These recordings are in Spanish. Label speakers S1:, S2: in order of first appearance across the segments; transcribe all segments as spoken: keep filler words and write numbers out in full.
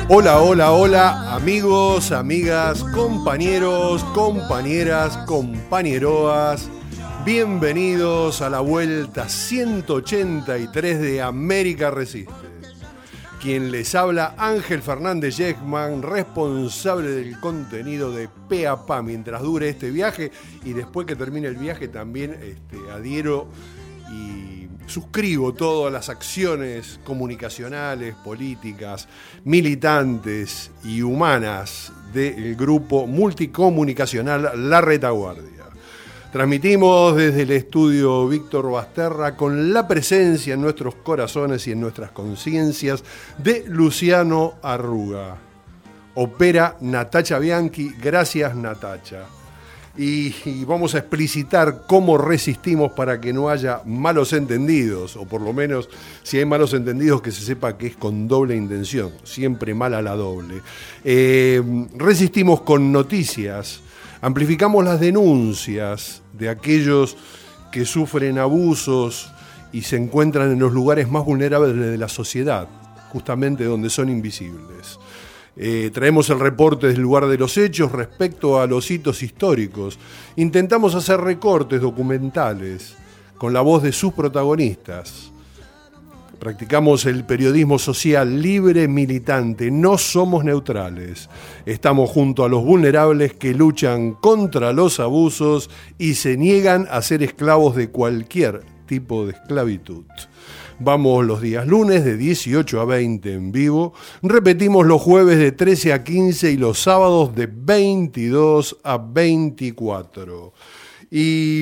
S1: Hola, hola, hola, amigos, amigas, compañeros, compañeras, compañeroas. Bienvenidos a la vuelta ciento ochenta y tres de América Resiste. Quien les habla, Ángel Fernández Yekman, responsable del contenido de Pe a Pa mientras dure este viaje, y después que termine el viaje también este, adhiero y suscribo todas las acciones comunicacionales, políticas, militantes y humanas del grupo multicomunicacional La Retaguardia. Transmitimos desde el estudio Víctor Basterra con la presencia en nuestros corazones y en nuestras conciencias de Luciano Arruga. Opera Natacha Bianchi, gracias Natacha. Y, y vamos a explicitar cómo resistimos para que no haya malos entendidos, o por lo menos si hay malos entendidos que se sepa que es con doble intención, siempre mal a la doble. Eh, resistimos con noticias. Amplificamos las denuncias de aquellos que sufren abusos y se encuentran en los lugares más vulnerables de la sociedad, justamente donde son invisibles. Eh, traemos el reporte del lugar de los hechos respecto a los hitos históricos. Intentamos hacer recortes documentales con la voz de sus protagonistas. Practicamos el periodismo social libre, militante. No somos neutrales. Estamos junto a los vulnerables que luchan contra los abusos y se niegan a ser esclavos de cualquier tipo de esclavitud. Vamos los días lunes de dieciocho a veinte en vivo. Repetimos los jueves de trece a quince y los sábados de veintidós a veinticuatro. Y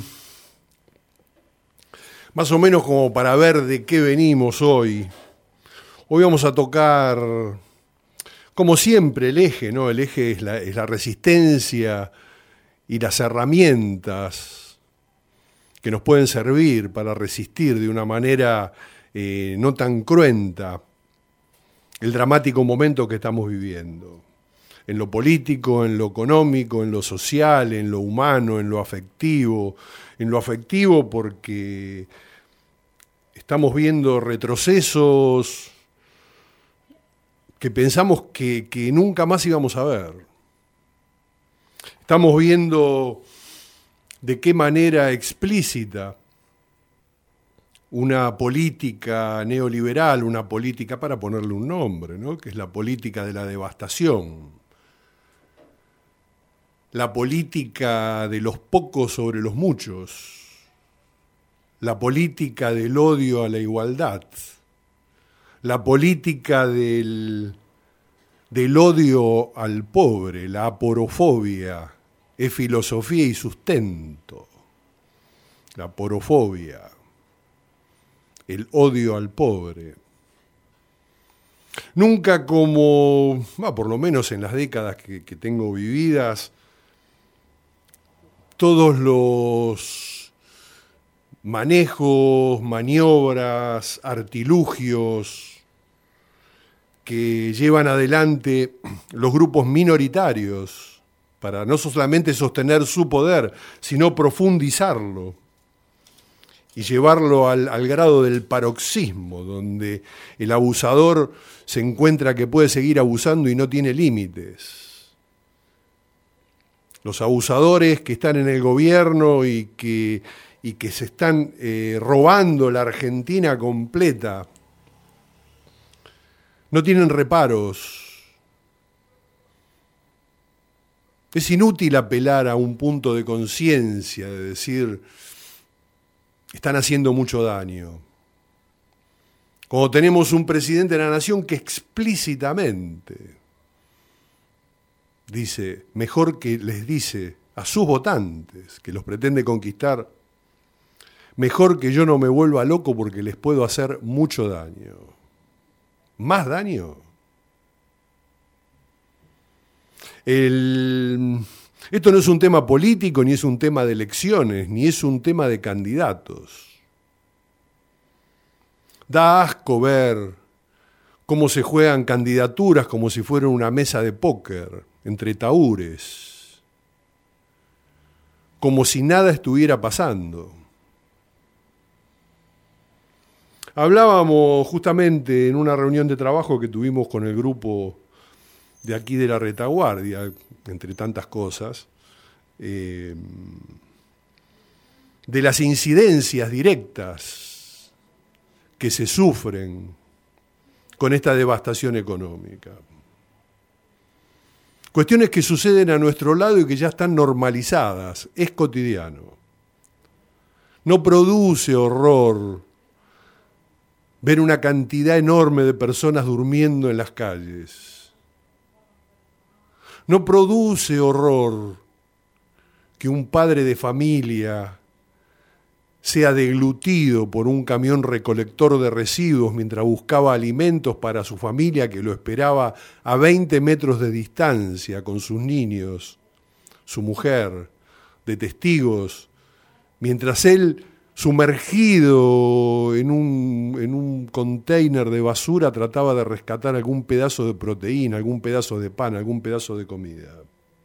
S1: más o menos como para ver de qué venimos hoy. Hoy vamos a tocar, como siempre, el eje, ¿no? El eje es la, es la resistencia y las herramientas que nos pueden servir para resistir de una manera eh, no tan cruenta el dramático momento que estamos viviendo. En lo político, en lo económico, en lo social, en lo humano, en lo afectivo. En lo afectivo porque estamos viendo retrocesos que pensamos que, que nunca más íbamos a ver. Estamos viendo de qué manera explícita una política neoliberal, una política, para ponerle un nombre, ¿no? Que es la política de la devastación, la política de los pocos sobre los muchos, la política del odio a la igualdad, la política del, del odio al pobre, la aporofobia, es filosofía y sustento. La porofobia, el odio al pobre. Nunca como, ah, por lo menos en las décadas que, que tengo vividas, todos los manejos, maniobras, artilugios que llevan adelante los grupos minoritarios para no solamente sostener su poder, sino profundizarlo y llevarlo al, al grado del paroxismo, donde el abusador se encuentra que puede seguir abusando y no tiene límites. Los abusadores que están en el gobierno y que, y que se están eh, robando la Argentina completa, no tienen reparos. Es inútil apelar a un punto de conciencia, de decir, están haciendo mucho daño. Como tenemos un presidente de la nación que explícitamente dice, mejor que les dice a sus votantes que los pretende conquistar, mejor que yo no me vuelva loco porque les puedo hacer mucho daño. ¿Más daño? El, esto no es un tema político, ni es un tema de elecciones, ni es un tema de candidatos. Da asco ver cómo se juegan candidaturas como si fuera una mesa de póker entre tahúres, como si nada estuviera pasando. Hablábamos justamente en una reunión de trabajo que tuvimos con el grupo de aquí de la retaguardia, entre tantas cosas, eh, de las incidencias directas que se sufren con esta devastación económica. Cuestiones que suceden a nuestro lado y que ya están normalizadas, es cotidiano. No produce horror ver una cantidad enorme de personas durmiendo en las calles. No produce horror que un padre de familia sea deglutido por un camión recolector de residuos mientras buscaba alimentos para su familia que lo esperaba a veinte metros de distancia con sus niños, su mujer, de testigos, mientras él, sumergido en un, en un container de basura, trataba de rescatar algún pedazo de proteína, algún pedazo de pan, algún pedazo de comida.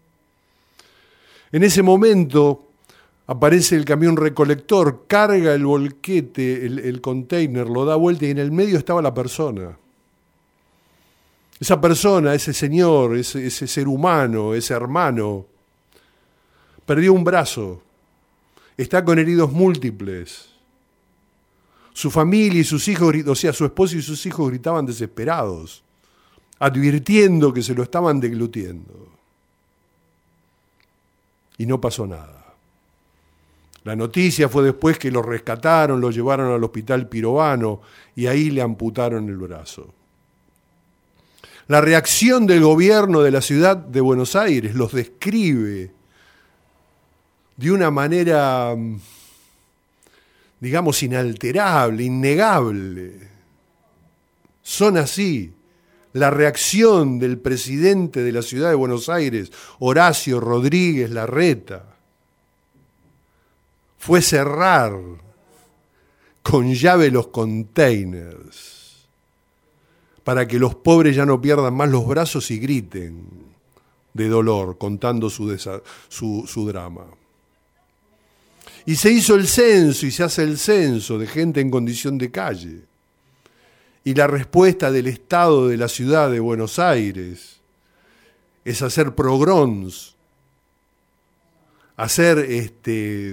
S1: En ese momento aparece el camión recolector, carga el volquete, el, el container, lo da vuelta y en el medio estaba la persona. Esa persona, ese señor, ese, ese ser humano, ese hermano, perdió un brazo, está con heridos múltiples. Su familia y sus hijos, o sea, su esposo y sus hijos gritaban desesperados, advirtiendo que se lo estaban deglutiendo. Y no pasó nada. La noticia fue después que lo rescataron, lo llevaron al hospital Pirovano y ahí le amputaron el brazo. La reacción del gobierno de la ciudad de Buenos Aires los describe de una manera, digamos, inalterable, innegable. Son así. La reacción del presidente de la ciudad de Buenos Aires, Horacio Rodríguez Larreta, fue cerrar con llave los containers para que los pobres ya no pierdan más los brazos y griten de dolor contando su, desa- su, su drama. Y se hizo el censo y se hace el censo de gente en condición de calle. Y la respuesta del Estado de la ciudad de Buenos Aires es hacer pogroms, hacer este,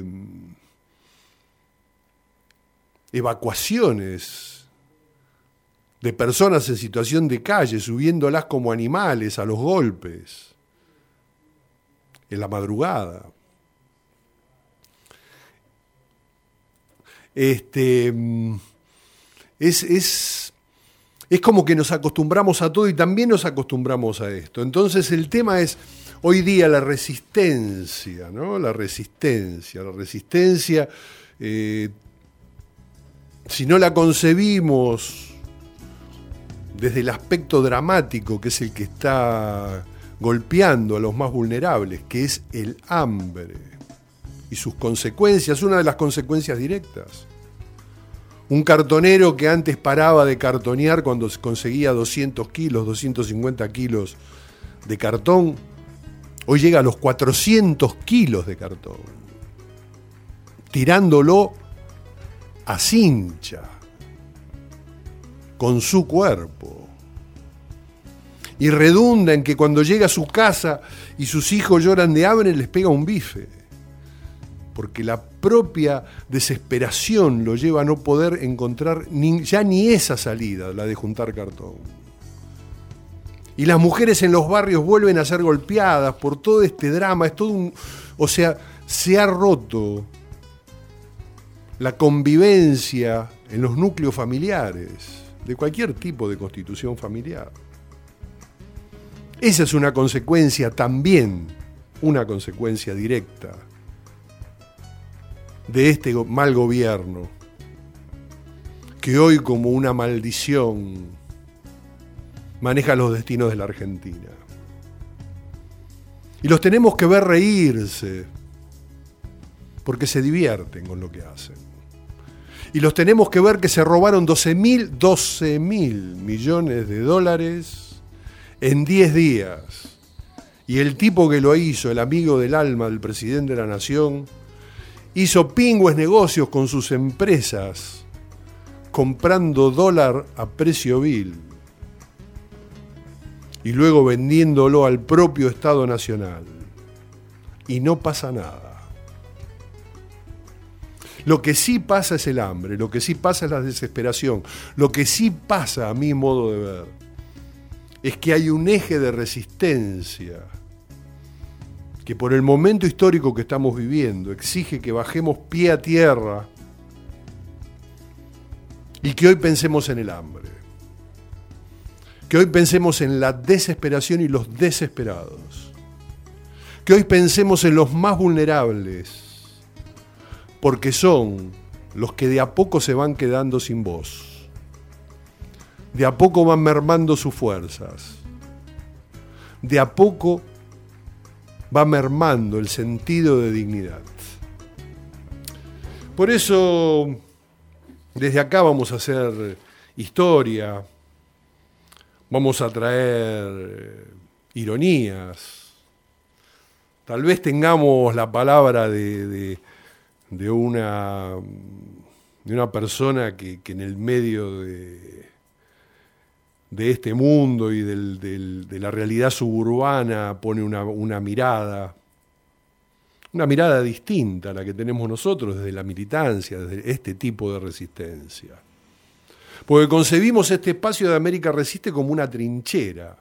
S1: evacuaciones de personas en situación de calle, subiéndolas como animales a los golpes, en la madrugada. Este, es, es, es como que nos acostumbramos a todo y también nos acostumbramos a esto. Entonces el tema es hoy día la resistencia, ¿no? La resistencia, la resistencia, eh, si no la concebimos desde el aspecto dramático, que es el que está golpeando a los más vulnerables, que es el hambre y sus consecuencias, una de las consecuencias directas. Un cartonero que antes paraba de cartonear cuando conseguía doscientos kilos, doscientos cincuenta kilos de cartón, hoy llega a los cuatrocientos kilos de cartón, tirándolo a cincha, con su cuerpo. Y redunda en que cuando llega a su casa y sus hijos lloran de hambre, les pega un bife. Porque la propia desesperación lo lleva a no poder encontrar ni, ya ni esa salida, la de juntar cartón. Y las mujeres en los barrios vuelven a ser golpeadas por todo este drama. Es todo un, o sea, se ha roto la convivencia en los núcleos familiares, de cualquier tipo de constitución familiar. Esa es una consecuencia también, una consecuencia directa de este mal gobierno, que hoy como una maldición maneja los destinos de la Argentina. Y los tenemos que ver reírse, porque se divierten con lo que hacen. Y los tenemos que ver que se robaron doce mil millones de dólares en diez días. Y el tipo que lo hizo, el amigo del alma del presidente de la Nación, hizo pingües negocios con sus empresas comprando dólar a precio vil y luego vendiéndolo al propio Estado Nacional. Y no pasa nada. Lo que sí pasa es el hambre, lo que sí pasa es la desesperación, lo que sí pasa, a mi modo de ver, es que hay un eje de resistencia que por el momento histórico que estamos viviendo exige que bajemos pie a tierra y que hoy pensemos en el hambre, que hoy pensemos en la desesperación y los desesperados, que hoy pensemos en los más vulnerables, porque son los que de a poco se van quedando sin voz, de a poco van mermando sus fuerzas, de a poco va mermando el sentido de dignidad. Por eso, desde acá vamos a hacer historia, vamos a traer ironías, tal vez tengamos la palabra de, de, de, una, de una persona que, que en el medio de, de este mundo y del, del, de la realidad suburbana pone una, una mirada, una mirada distinta a la que tenemos nosotros desde la militancia, desde este tipo de resistencia. Porque concebimos este espacio de América Resiste como una trinchera,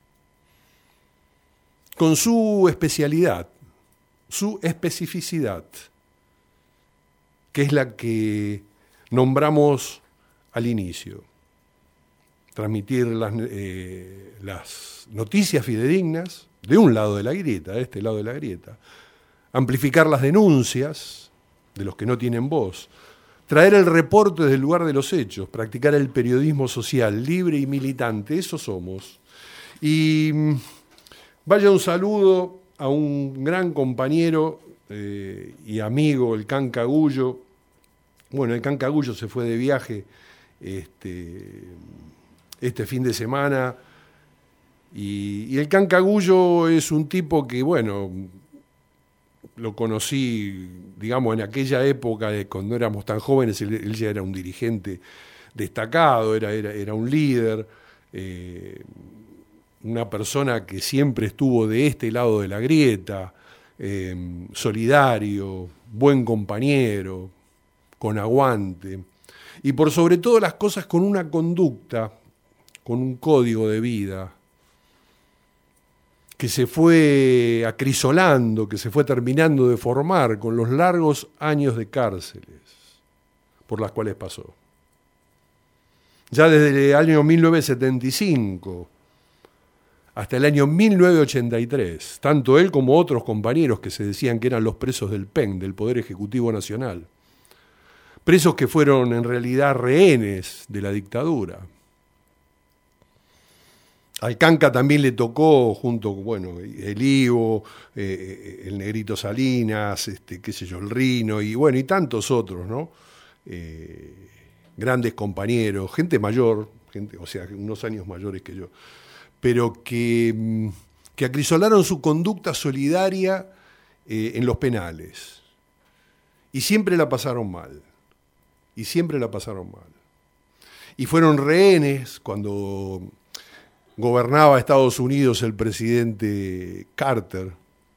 S1: con su especialidad, su especificidad, que es la que nombramos al inicio. Transmitir las, eh, las noticias fidedignas de un lado de la grieta, de este lado de la grieta. Amplificar las denuncias de los que no tienen voz. Traer el reporte desde el lugar de los hechos. Practicar el periodismo social libre y militante. Eso somos. Y vaya un saludo a un gran compañero eh, y amigo, el Can Cagullo. Bueno, el Can Cagullo se fue de viaje este, este fin de semana. Y, y el Can Cagullo es un tipo que, bueno, lo conocí, digamos, en aquella época, de cuando éramos tan jóvenes, él, él ya era un dirigente destacado, era, era, era un líder, eh, una persona que siempre estuvo de este lado de la grieta, eh, solidario, buen compañero, con aguante, y por sobre todas las cosas con una conducta, con un código de vida, que se fue acrisolando, que se fue terminando de formar con los largos años de cárceles por las cuales pasó. Ya desde el año mil novecientos setenta y cinco hasta el año mil novecientos ochenta y tres, tanto él como otros compañeros que se decían que eran los presos del P E N, del Poder Ejecutivo Nacional, presos que fueron en realidad rehenes de la dictadura. Al Canca también le tocó, junto con, bueno, el Ivo, eh, el Negrito Salinas, este, qué sé yo, el Rino, y bueno, y tantos otros, ¿no? Eh, grandes compañeros, gente mayor, gente, o sea, unos años mayores que yo, pero que, que acrisolaron su conducta solidaria eh, en los penales. Y siempre la pasaron mal. Y siempre la pasaron mal. Y fueron rehenes cuando gobernaba Estados Unidos el presidente Carter.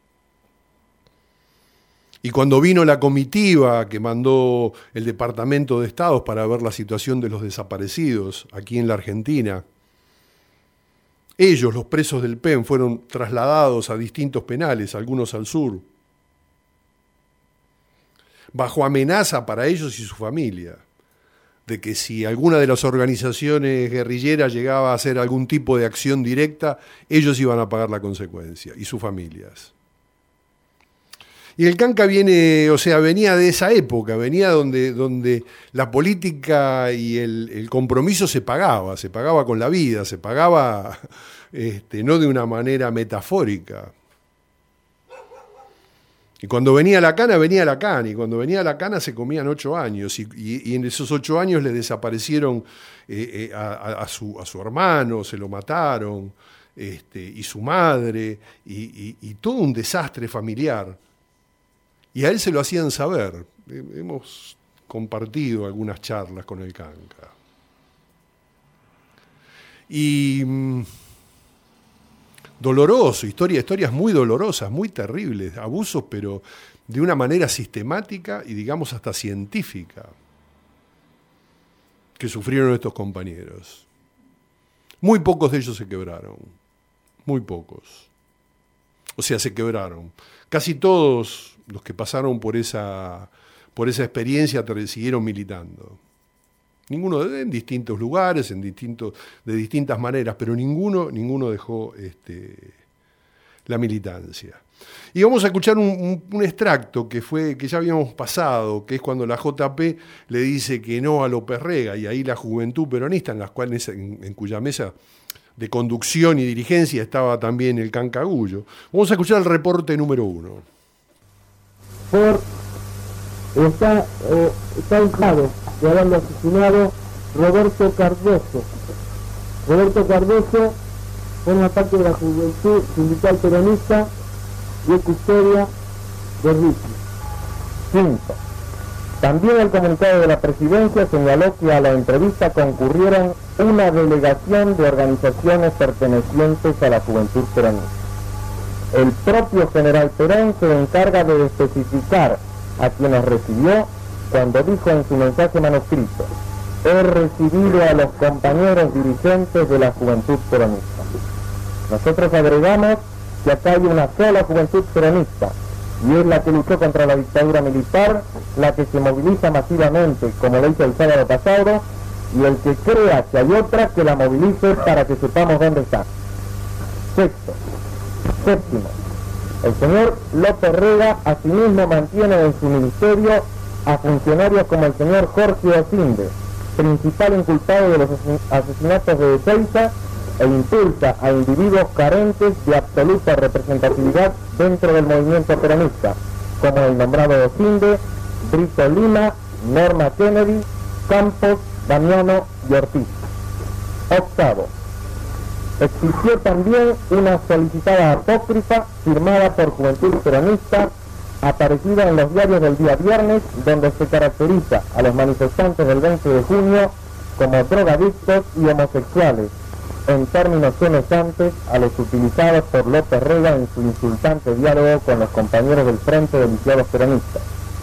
S1: Y cuando vino la comitiva que mandó el Departamento de Estado para ver la situación de los desaparecidos aquí en la Argentina, ellos, los presos del P E N, fueron trasladados a distintos penales, algunos al sur, bajo amenaza para ellos y su familia, de que si alguna de las organizaciones guerrilleras llegaba a hacer algún tipo de acción directa, ellos iban a pagar la consecuencia, y sus familias. Y el Canca viene, o sea, venía de esa época, venía donde, donde la política y el, el compromiso se pagaba, se pagaba con la vida, se pagaba este, no de una manera metafórica. Y cuando venía la cana, venía la cana, y cuando venía la cana se comían ocho años, y, y, y en esos ocho años le desaparecieron eh, eh, a, a, su, a su hermano, se lo mataron, este, y su madre, y, y, y todo un desastre familiar. Y a él se lo hacían saber. Hemos compartido algunas charlas con el Canca. Y mmm, doloroso, historia, historias muy dolorosas, muy terribles, abusos, pero de una manera sistemática y digamos hasta científica que sufrieron estos compañeros. Muy pocos de ellos se quebraron, muy pocos. O sea, se quebraron. Casi todos los que pasaron por esa, por esa experiencia siguieron militando. Ninguno en distintos lugares, en distintos, de distintas maneras, pero ninguno, ninguno dejó este, la militancia. Y vamos a escuchar un, un, un extracto que fue que ya habíamos pasado, que es cuando la J P le dice que no a López Rega, y ahí la Juventud Peronista, en las cuales, en, en cuya mesa de conducción y dirigencia estaba también el Cancagullo. Vamos a escuchar el reporte número uno.
S2: Por está, eh, está entrado de haberlo asesinado Roberto Cardoso. Roberto Cardoso forma parte de la Juventud Sindical Peronista y es custodia de Ricci. cinco. También el comunicado de la Presidencia señaló que a la entrevista concurrieron una delegación de organizaciones pertenecientes a la Juventud Peronista. El propio general Perón se encarga de especificar a quienes recibió cuando dijo en su mensaje manuscrito: he recibido a los compañeros dirigentes de la Juventud Peronista. Nosotros agregamos que acá hay una sola Juventud Peronista, y es la que luchó contra la dictadura militar, la que se moviliza masivamente, como lo hizo el sábado pasado, y el que crea que hay otra, que la movilice para que sepamos dónde está. Sexto. Séptimo. El señor López Rega asimismo mantiene en su ministerio a funcionarios como el señor Jorge Osinde, principal inculpado de los asesinatos de Ezeiza, e impulsa a individuos carentes de absoluta representatividad dentro del movimiento peronista, como el nombrado Osinde, Brito Lima, Norma Kennedy, Campos, Damiano y Ortiz. Octavo. Existió también una solicitada apócrifa firmada por Juventud Peronista, aparecida en los diarios del día viernes, donde se caracteriza a los manifestantes del veinte de junio como drogadictos y homosexuales, en términos semejantes a los utilizados por López Rega en su insultante diálogo con los compañeros del Frente de Lisiados Peronistas,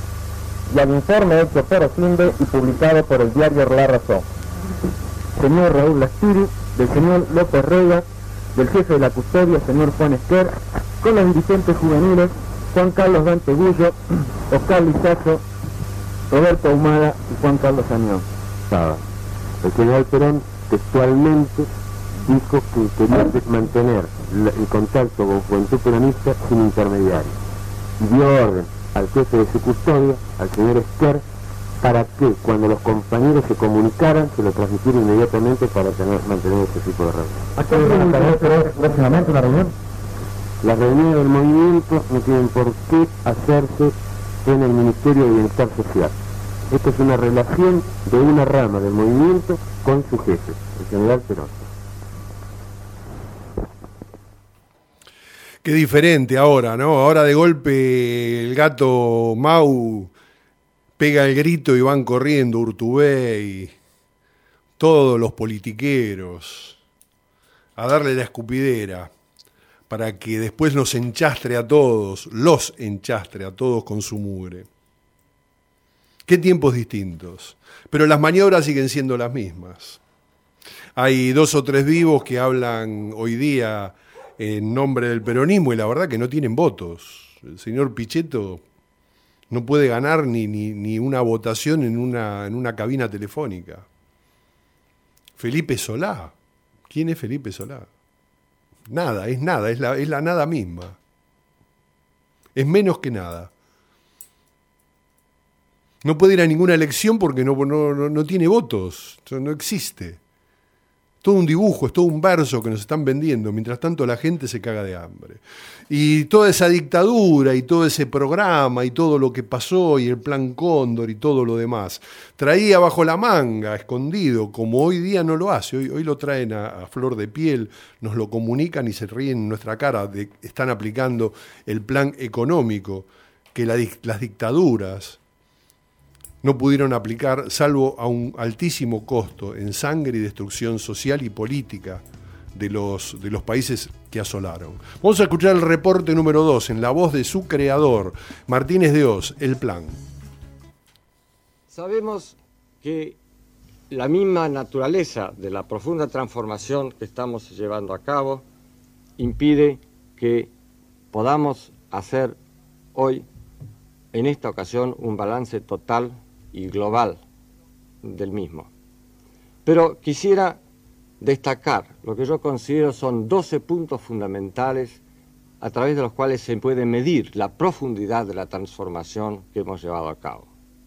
S2: y al informe hecho por Osinde y publicado por el diario La Razón. Señor Raúl Lastiri, del señor López Rega, del jefe de la custodia, señor Juan Esquer, con los dirigentes juveniles, Juan Carlos Dante Gullo, Oscar Lizazo, Roberto Ahumada y Juan Carlos Anión.
S3: El general Perón textualmente dijo que quería mantener el contacto con Juventud Peronista sin intermediarios, y dio orden al jefe de su custodia, al señor Esquer, para que cuando los compañeros se comunicaran se lo transmitieran inmediatamente para tener, mantener ese tipo de reunión.
S2: ¿A qué van a tener próximamente una reunión?
S3: Las reuniones del movimiento no tienen por qué hacerse en el Ministerio de Bienestar Social. Esta es una relación de una rama del movimiento con su jefe, el general Perón.
S1: Qué diferente ahora, ¿no? Ahora de golpe el gato Mau pega el grito y van corriendo Urtubey y todos los politiqueros a darle la escupidera para que después nos enchastre a todos, los enchastre a todos con su mugre. Qué tiempos distintos, pero las maniobras siguen siendo las mismas. Hay dos o tres vivos que hablan hoy día en nombre del peronismo y la verdad que no tienen votos. El señor Pichetto no puede ganar ni, ni, ni una votación en una, en una cabina telefónica. Felipe Solá. ¿Quién es Felipe Solá? Nada, es nada, es la, es la nada misma. Es menos que nada. No puede ir a ninguna elección porque no, no, no, no tiene votos, no existe. Todo un dibujo, es todo un verso que nos están vendiendo, mientras tanto la gente se caga de hambre. Y toda esa dictadura y todo ese programa y todo lo que pasó y el plan Cóndor y todo lo demás, traía bajo la manga, escondido, como hoy día no lo hace. Hoy, hoy lo traen a, a flor de piel, nos lo comunican y se ríen en nuestra cara. De, están aplicando el plan económico que la, las dictaduras no pudieron aplicar, salvo a un altísimo costo en sangre y destrucción social y política de los, de los países que asolaron. Vamos a escuchar el reporte número dos en la voz de su creador, Martínez de Hoz, El Plan.
S4: Sabemos que la misma naturaleza de la profunda transformación que estamos llevando a cabo impide que podamos hacer hoy, en esta ocasión, un balance total y global del mismo. Pero quisiera destacar lo que yo considero son doce puntos fundamentales a través de los cuales se puede medir la profundidad de la transformación que hemos llevado a cabo.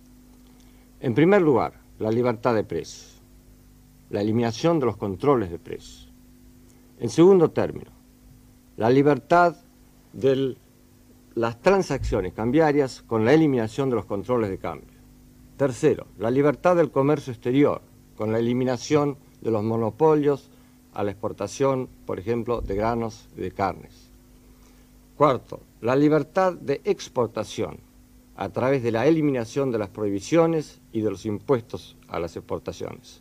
S4: En primer lugar, la libertad de precios, la eliminación de los controles de precios. En segundo término, la libertad de las transacciones cambiarias con la eliminación de los controles de cambio. Tercero, la libertad del comercio exterior, con la eliminación de los monopolios a la exportación, por ejemplo, de granos y de carnes. Cuarto, la libertad de exportación, a través de la eliminación de las prohibiciones y de los impuestos a las exportaciones.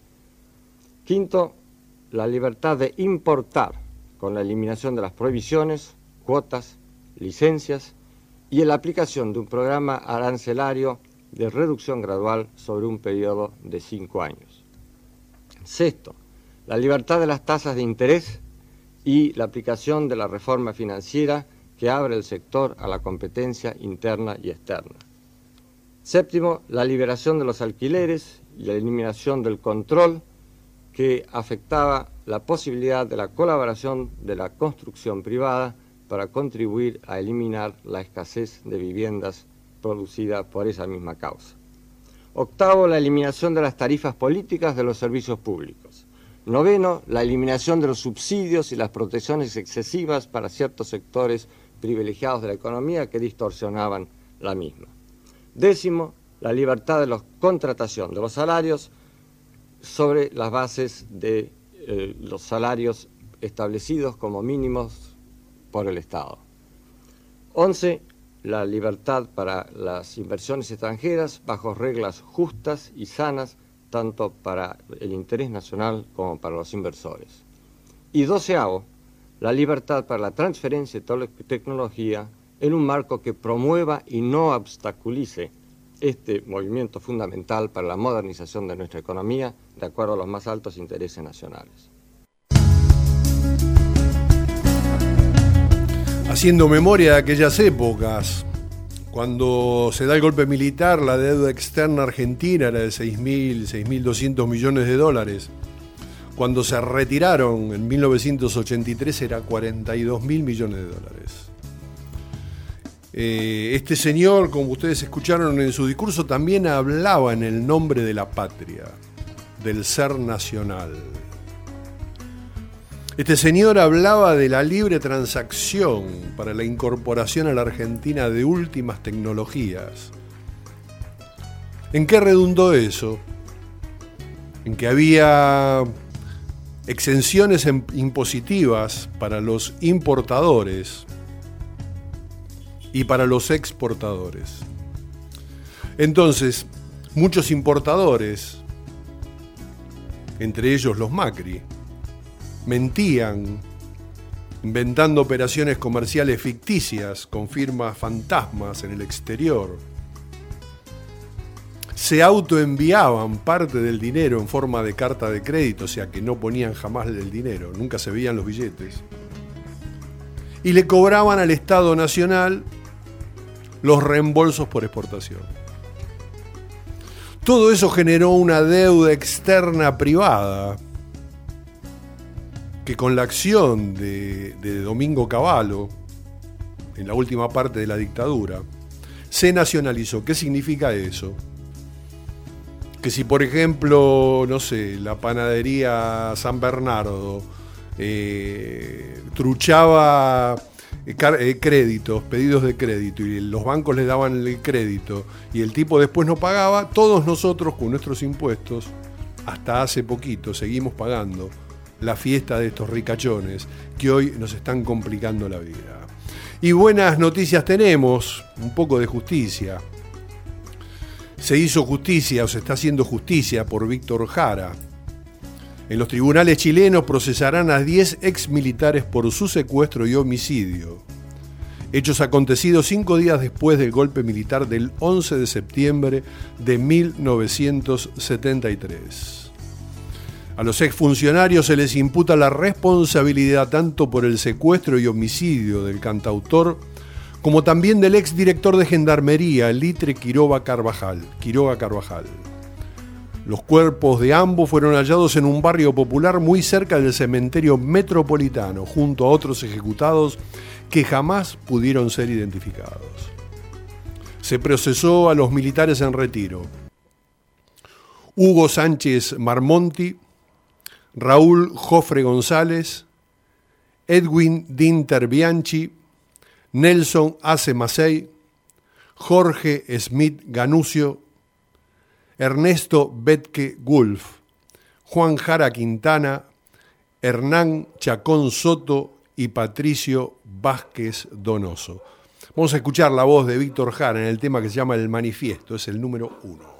S4: Quinto, la libertad de importar, con la eliminación de las prohibiciones, cuotas, licencias y en la aplicación de un programa arancelario de reducción gradual sobre un periodo de cinco años. Sexto, la libertad de las tasas de interés y la aplicación de la reforma financiera que abre el sector a la competencia interna y externa. Séptimo, la liberación de los alquileres y la eliminación del control que afectaba la posibilidad de la colaboración de la construcción privada para contribuir a eliminar la escasez de viviendas producida por esa misma causa. Octavo, la eliminación de las tarifas políticas de los servicios públicos. Noveno, la eliminación de los subsidios y las protecciones excesivas para ciertos sectores privilegiados de la economía que distorsionaban la misma. Décimo, la libertad de la contratación de los salarios sobre las bases de eh, los salarios establecidos como mínimos por el Estado. Once, la libertad para las inversiones extranjeras bajo reglas justas y sanas, tanto para el interés nacional como para los inversores. Y doceavo, la libertad para la transferencia de tecnología en un marco que promueva y no obstaculice este movimiento fundamental para la modernización de nuestra economía de acuerdo a los más altos intereses nacionales.
S1: Haciendo memoria de aquellas épocas, cuando se da el golpe militar, la deuda externa argentina era de seis mil, seis mil doscientos millones de dólares. Cuando se retiraron en mil novecientos ochenta y tres era cuarenta y dos mil millones de dólares. Eh, este señor, como ustedes escucharon en su discurso, también hablaba en el nombre de la patria, del ser nacional. Este señor hablaba de la libre transacción para la incorporación a la Argentina de últimas tecnologías. ¿En qué redundó eso? En que había exenciones impositivas para los importadores y para los exportadores. Entonces, muchos importadores, entre ellos los Macri, mentían, inventando operaciones comerciales ficticias con firmas fantasmas en el exterior. Se autoenviaban parte del dinero en forma de carta de crédito, o sea que no ponían jamás el dinero, nunca se veían los billetes. Y le cobraban al Estado Nacional los reembolsos por exportación. Todo eso generó una deuda externa privada que con la acción de, de Domingo Cavallo, en la última parte de la dictadura, se nacionalizó. ¿Qué significa eso? Que si, por ejemplo, no sé, la panadería San Bernardo eh, truchaba eh, créditos, pedidos de crédito, y los bancos le daban el crédito, y el tipo después no pagaba, todos nosotros con nuestros impuestos, hasta hace poquito, seguimos pagando la fiesta de estos ricachones que hoy nos están complicando la vida. Y buenas noticias tenemos, un poco de justicia. se hizo justicia o se está haciendo justicia por Víctor Jara. En los tribunales chilenos procesarán a diez exmilitares por su secuestro y homicidio. Hechos acontecidos cinco días después del golpe militar del once de septiembre de mil novecientos setenta y tres. A los exfuncionarios se les imputa la responsabilidad tanto por el secuestro y homicidio del cantautor como también del exdirector de Gendarmería, Litre Quiroga Carvajal. Quiroga Carvajal. Los cuerpos de ambos fueron hallados en un barrio popular muy cerca del cementerio metropolitano, junto a otros ejecutados que jamás pudieron ser identificados. Se procesó a los militares en retiro: Hugo Sánchez Marmonti, Raúl Jofre González, Edwin Dinter Bianchi, Nelson Ace Macei, Jorge Smith Ganucio, Ernesto Betke Gulf, Juan Jara Quintana, Hernán Chacón Soto y Patricio Vázquez Donoso. Vamos a escuchar la voz de Víctor Jara en el tema que se llama El Manifiesto, es el número uno.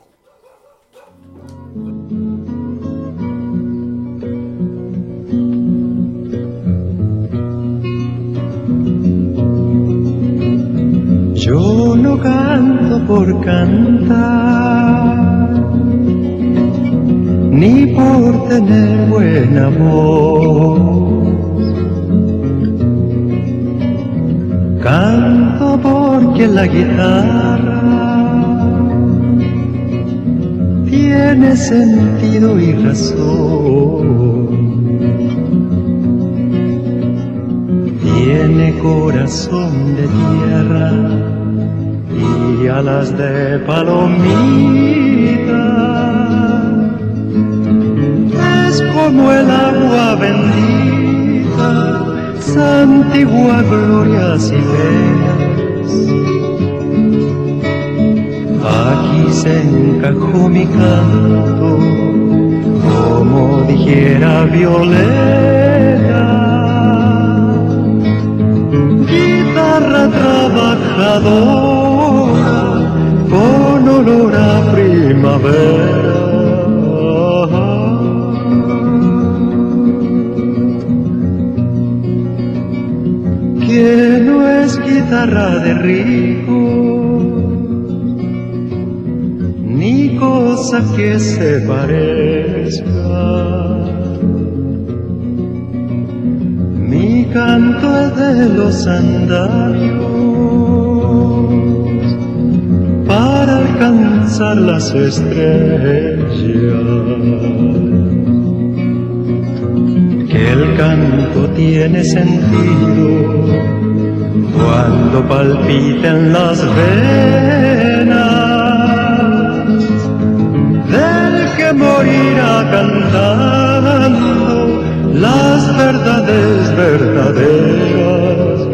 S5: Yo no canto por cantar, ni por tener buena voz. Canto porque la guitarra tiene sentido y razón, tiene corazón de tierra y alas de palomita. Es como el agua bendita, santigua glorias y penas. Aquí se encajó mi canto, como dijera Violeta. Guitarra trabajadora, con olor a primavera. Que no es guitarra de rico, ni cosa que se parezca. Mi canto es de los andamios para alcanzar las estrellas. Que el canto tiene sentido cuando palpiten las venas del que morirá cantando las verdades verdaderas,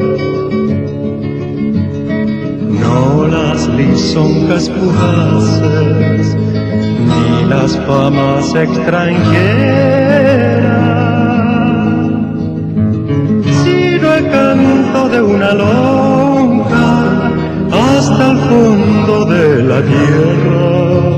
S5: no las lisonjas fugaces ni las famas extranjeras, sino el canto de una lonja hasta el fondo de la tierra.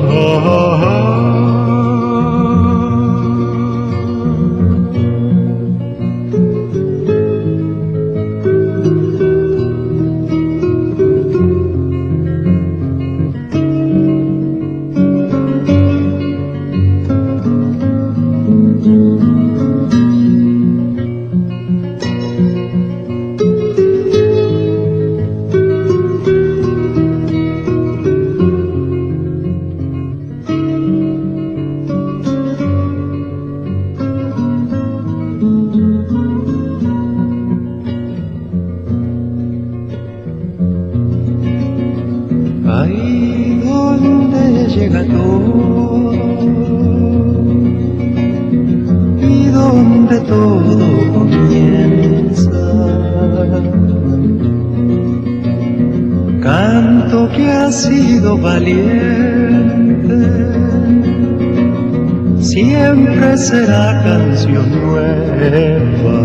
S5: Siempre será canción nueva,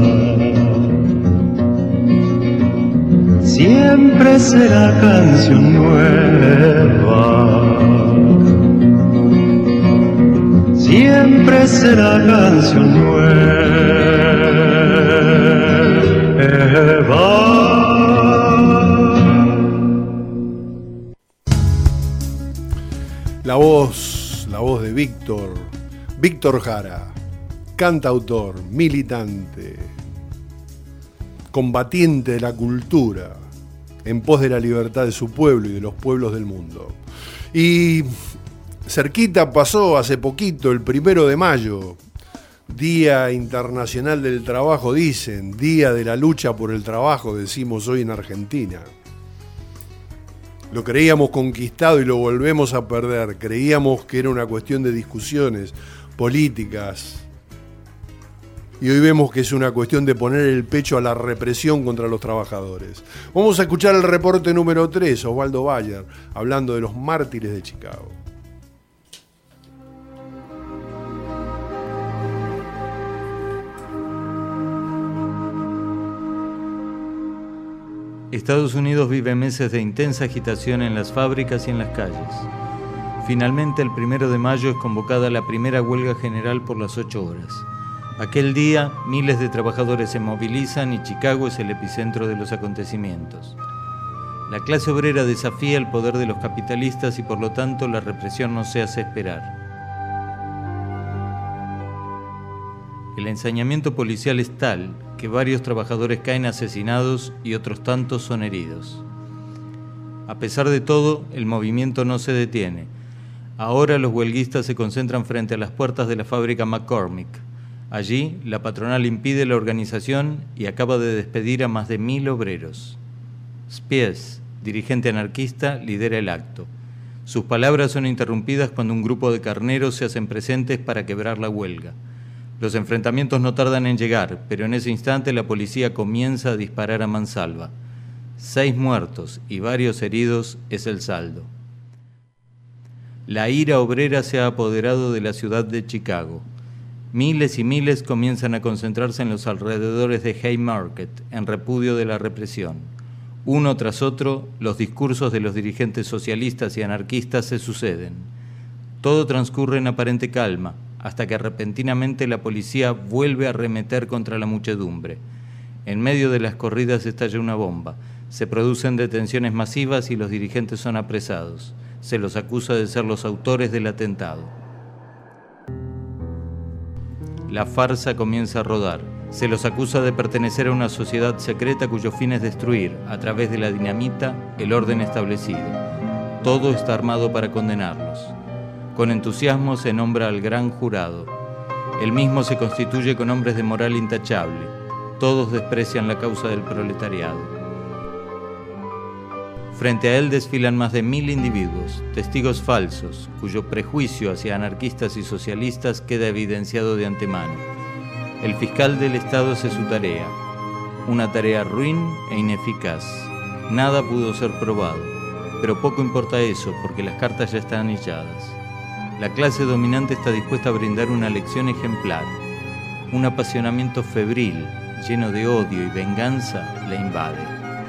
S5: siempre será canción nueva. siempre será canción nueva.
S1: La voz, la voz de Víctor, Víctor Jara, cantautor, militante, combatiente de la cultura, en pos de la libertad de su pueblo y de los pueblos del mundo. Y cerquita pasó hace poquito, el primero de mayo, Día Internacional del Trabajo, dicen, Día de la Lucha por el Trabajo, decimos hoy en Argentina. Lo creíamos conquistado y lo volvemos a perder. Creíamos que era una cuestión de discusiones políticas. Y hoy vemos que es una cuestión de poner el pecho a la represión contra los trabajadores. Vamos a escuchar el reporte número tres, Osvaldo Bayer, hablando de los mártires de Chicago.
S6: Estados Unidos vive meses de intensa agitación en las fábricas y en las calles. Finalmente, el primero de mayo es convocada la primera huelga general por las ocho horas. Aquel día, miles de trabajadores se movilizan y Chicago es el epicentro de los acontecimientos. La clase obrera desafía el poder de los capitalistas y por lo tanto la represión no se hace esperar. El ensañamiento policial es tal que varios trabajadores caen asesinados y otros tantos son heridos. A pesar de todo, el movimiento no se detiene. Ahora los huelguistas se concentran frente a las puertas de la fábrica McCormick. Allí, la patronal impide la organización y acaba de despedir a más de mil obreros. Spies, dirigente anarquista, lidera el acto. Sus palabras son interrumpidas cuando un grupo de carneros se hacen presentes para quebrar la huelga. Los enfrentamientos no tardan en llegar, pero en ese instante la policía comienza a disparar a mansalva. Seis muertos y varios heridos es el saldo. La ira obrera se ha apoderado de la ciudad de Chicago. Miles y miles comienzan a concentrarse en los alrededores de Haymarket, en repudio de la represión. Uno tras otro, los discursos de los dirigentes socialistas y anarquistas se suceden. Todo transcurre en aparente calma, hasta que repentinamente la policía vuelve a arremeter contra la muchedumbre. En medio de las corridas estalla una bomba. Se producen detenciones masivas y los dirigentes son apresados. Se los acusa de ser los autores del atentado. La farsa comienza a rodar. Se los acusa de pertenecer a una sociedad secreta cuyo fin es destruir, a través de la dinamita, el orden establecido. Todo está armado para condenarlos. Con entusiasmo se nombra al gran jurado. El mismo se constituye con hombres de moral intachable. Todos desprecian la causa del proletariado. Frente a él desfilan más de mil individuos, testigos falsos, cuyo prejuicio hacia anarquistas y socialistas queda evidenciado de antemano. El fiscal del Estado hace su tarea, una tarea ruin e ineficaz. Nada pudo ser probado, pero poco importa eso porque las cartas ya están echadas. La clase dominante está dispuesta a brindar una lección ejemplar. Un apasionamiento febril, lleno de odio y venganza, la invade.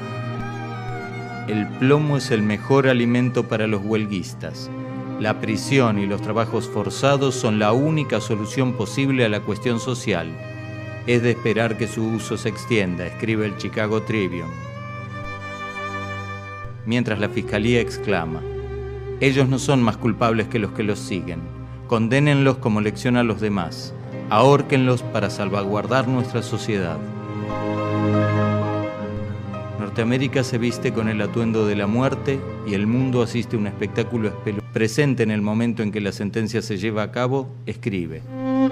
S6: El plomo es el mejor alimento para los huelguistas. La prisión y los trabajos forzados son la única solución posible a la cuestión social. Es de esperar que su uso se extienda, escribe el Chicago Tribune. Mientras la fiscalía exclama: ellos no son más culpables que los que los siguen. Condénenlos como lección a los demás. Ahórquenlos para salvaguardar nuestra sociedad. Norteamérica se viste con el atuendo de la muerte y el mundo asiste a un espectáculo espeluznante. Presente en el momento en que la sentencia se lleva a cabo, escribe: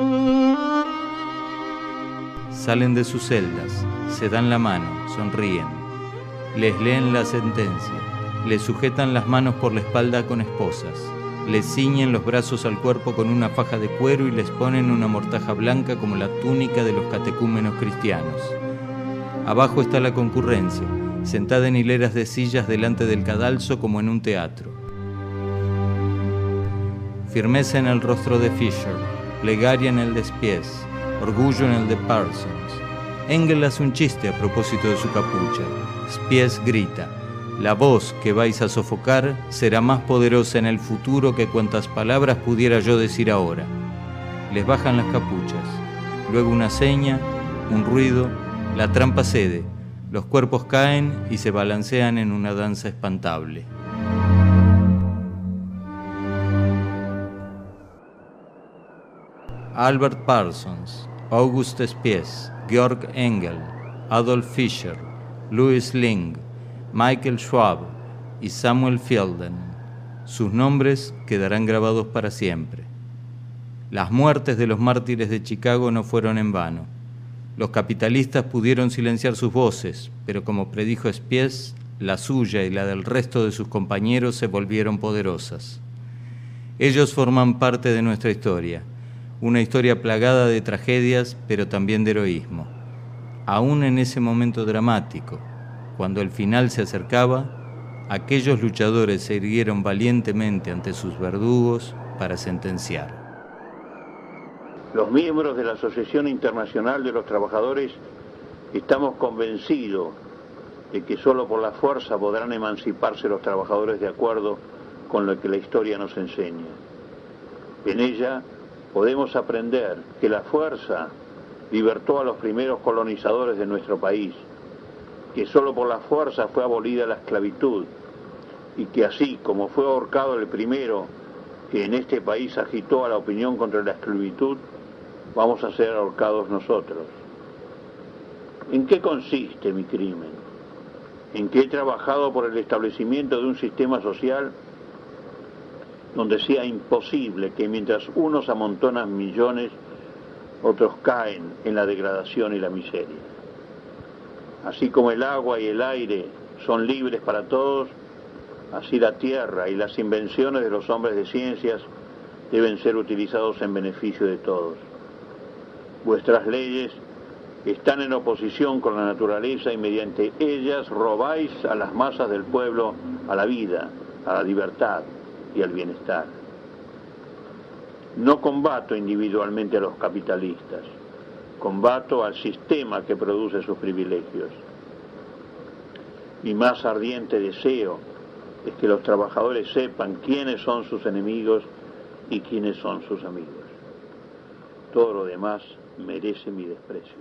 S6: salen de sus celdas, se dan la mano, sonríen. Les leen la sentencia. Les sujetan las manos por la espalda con esposas, les ciñen los brazos al cuerpo con una faja de cuero y les ponen una mortaja blanca como la túnica de los catecúmenos cristianos. Abajo está la concurrencia, sentada en hileras de sillas delante del cadalso como en un teatro. Firmeza en el rostro de Fisher, plegaria en el de Spies, orgullo en el de Parsons. Engel hace un chiste a propósito de su capucha. Spies grita: la voz que vais a sofocar será más poderosa en el futuro que cuantas palabras pudiera yo decir ahora. les bajan las capuchas. Luego una seña, un ruido, la trampa cede, los cuerpos caen y se balancean en una danza espantable. Albert Parsons, August Spies, Georg Engel, Adolf Fischer, Louis Ling, Michael Schwab y Samuel Fielden. Sus nombres quedarán grabados para siempre. Las muertes de los mártires de Chicago no fueron en vano. Los capitalistas pudieron silenciar sus voces, pero como predijo Spies, la suya y la del resto de sus compañeros se volvieron poderosas. Ellos forman parte de nuestra historia, una historia plagada de tragedias, pero también de heroísmo. Aún en ese momento dramático, cuando el final se acercaba, aquellos luchadores se erguieron valientemente ante sus verdugos para sentenciar.
S7: Los miembros de la Asociación Internacional de los Trabajadores estamos convencidos de que solo por la fuerza podrán emanciparse los trabajadores de acuerdo con lo que la historia nos enseña. En ella podemos aprender que la fuerza libertó a los primeros colonizadores de nuestro país, que solo por la fuerza fue abolida la esclavitud y que así como fue ahorcado el primero que en este país agitó a la opinión contra la esclavitud, vamos a ser ahorcados nosotros. ¿En qué consiste mi crimen? En que he trabajado por el establecimiento de un sistema social donde sea imposible que mientras unos amontonan millones, otros caen en la degradación y la miseria. Así como el agua y el aire son libres para todos, así la tierra y las invenciones de los hombres de ciencias deben ser utilizados en beneficio de todos. Vuestras leyes están en oposición con la naturaleza y mediante ellas robáis a las masas del pueblo a la vida, a la libertad y al bienestar. No combato individualmente a los capitalistas, combato al sistema que produce sus privilegios. Mi más ardiente deseo es que los trabajadores sepan quiénes son sus enemigos y quiénes son sus amigos. Todo lo demás merece mi desprecio.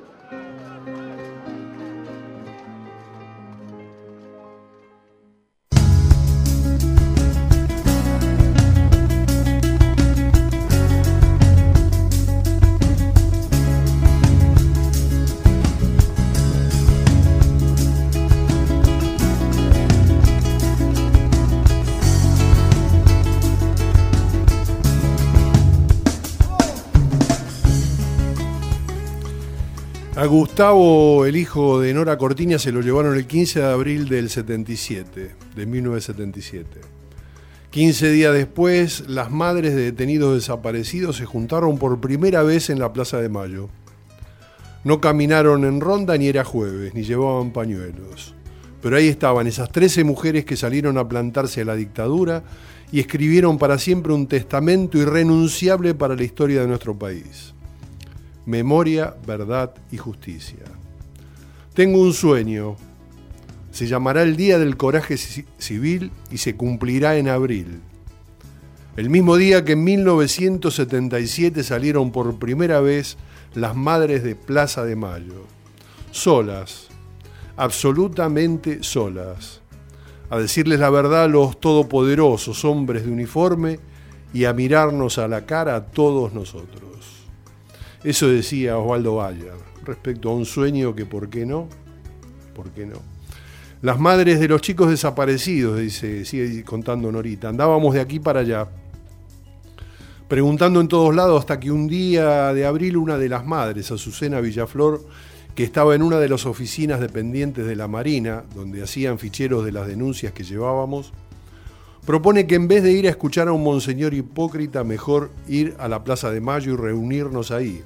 S1: A Gustavo, el hijo de Nora Cortiña, se lo llevaron el quince de abril del setenta y siete, de mil novecientos setenta y siete. quince días después, las madres de detenidos desaparecidos se juntaron por primera vez en la Plaza de Mayo. No caminaron en ronda ni era jueves, ni llevaban pañuelos. Pero ahí estaban esas trece mujeres que salieron a plantarse a la dictadura y escribieron para siempre un testamento irrenunciable para la historia de nuestro país. Memoria, verdad y justicia. Tengo un sueño. Se llamará el Día del Coraje Civil y se cumplirá en abril. El mismo día que en mil novecientos setenta y siete salieron por primera vez las madres de Plaza de Mayo. Solas, absolutamente solas. A decirles la verdad a los todopoderosos hombres de uniforme y a mirarnos a la cara a todos nosotros. Eso decía Osvaldo Bayer respecto a un sueño que, ¿por qué no? ¿Por qué no? Las madres de los chicos desaparecidos, dice, sigue contando Norita, andábamos de aquí para allá, preguntando en todos lados hasta que un día de abril una de las madres, Azucena Villaflor, que estaba en una de las oficinas dependientes de la Marina, donde hacían ficheros de las denuncias que llevábamos, propone que en vez de ir a escuchar a un monseñor hipócrita, mejor ir a la Plaza de Mayo y reunirnos ahí,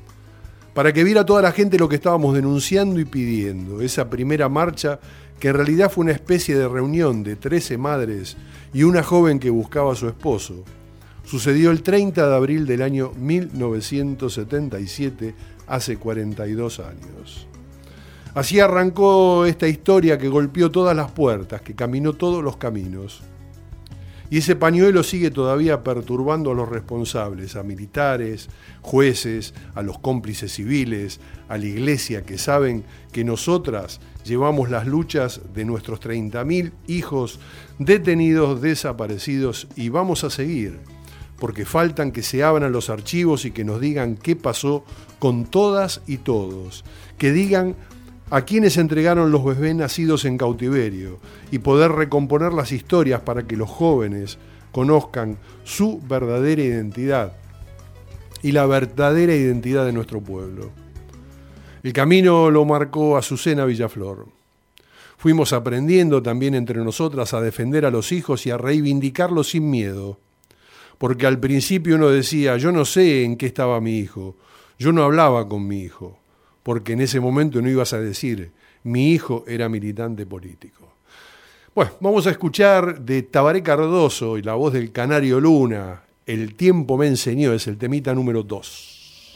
S1: para que viera toda la gente lo que estábamos denunciando y pidiendo. Esa primera marcha, que en realidad fue una especie de reunión de trece madres y una joven que buscaba a su esposo, sucedió el treinta de abril del año mil novecientos setenta y siete, hace cuarenta y dos años. Así arrancó esta historia que golpeó todas las puertas, que caminó todos los caminos. Y ese pañuelo sigue todavía perturbando a los responsables, a militares, jueces, a los cómplices civiles, a la iglesia, que saben que nosotras llevamos las luchas de nuestros treinta mil hijos detenidos, desaparecidos, y vamos a seguir, porque faltan que se abran los archivos y que nos digan qué pasó con todas y todos, que digan a quienes entregaron los bebés nacidos en cautiverio y poder recomponer las historias para que los jóvenes conozcan su verdadera identidad y la verdadera identidad de nuestro pueblo. El camino lo marcó Azucena Villaflor. Fuimos aprendiendo también entre nosotras a defender a los hijos y a reivindicarlos sin miedo, porque al principio uno decía, yo no sé en qué estaba mi hijo, yo no hablaba con mi hijo, porque en ese momento no ibas a decir, mi hijo era militante político. Bueno, vamos a escuchar de Tabaré Cardoso y la voz del Canario Luna, El tiempo me enseñó, es el temita número dos.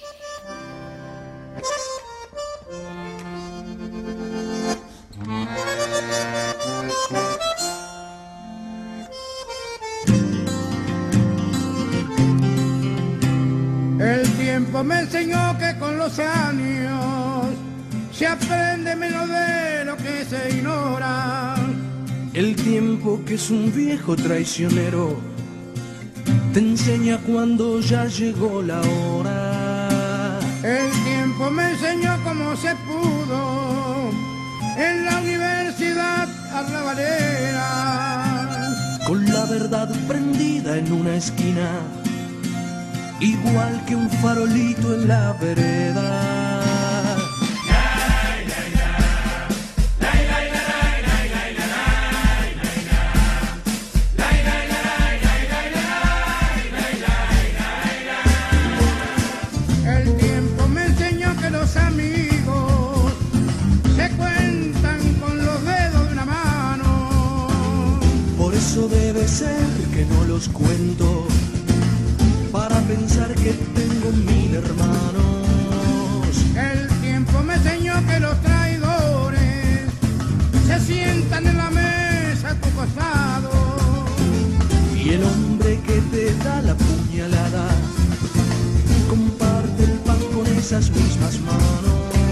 S8: El tiempo me enseñó que con los años se aprende menos de lo que se ignora.
S9: El tiempo, que es un viejo traicionero, te enseña cuando ya llegó la hora.
S8: El tiempo me enseñó cómo se pudo en la universidad arrabalera,
S9: con la verdad prendida en una esquina, igual que un farolito en la vereda.
S8: El tiempo me enseñó que los amigos se cuentan con los dedos de una mano.
S9: Por eso debe ser que no los cuento, para pensar que tengo mil hermanos.
S8: El tiempo me enseñó que los traidores se sientan en la mesa a tu costado,
S9: y el hombre que te da la puñalada comparte el pan con esas mismas manos.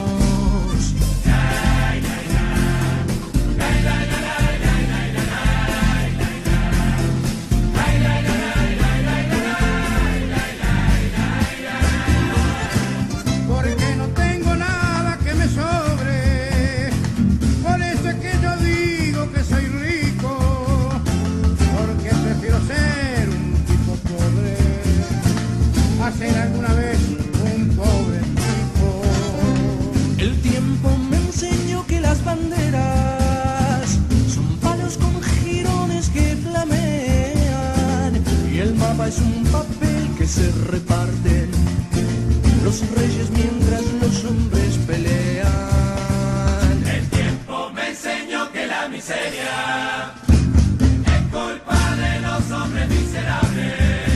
S8: Hacer alguna vez un pobre tipo.
S9: El tiempo me enseñó que las banderas son palos con jirones que flamean, y el mapa es un papel que se reparten los reyes mientras los hombres pelean.
S10: El tiempo me enseñó que la miseria es culpa de los hombres miserables.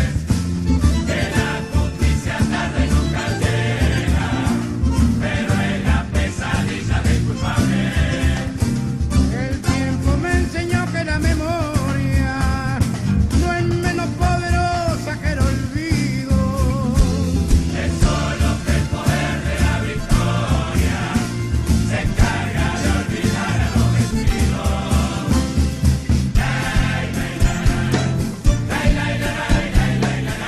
S8: La memoria no es menos poderosa que el olvido.
S10: Es solo que el poder de la victoria se encarga de olvidar a los vencidos. Lay, lay, lay, lay, lay, lay, lay, lay, lay,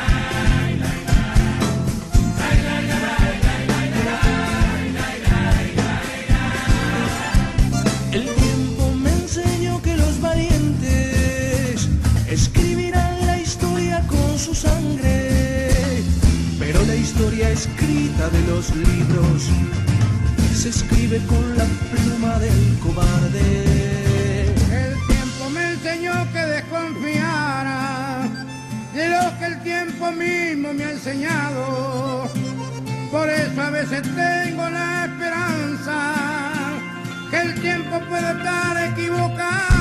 S10: lay.
S9: El tiempo me enseñó que los valientes escribirán la historia con su sangre, pero la historia escrita de los libros se escribe con la pluma del cobarde.
S8: El tiempo me enseñó que desconfiara de lo que el tiempo mismo me ha enseñado. Por eso a veces tengo la esperanza que el tiempo puede estar equivocado.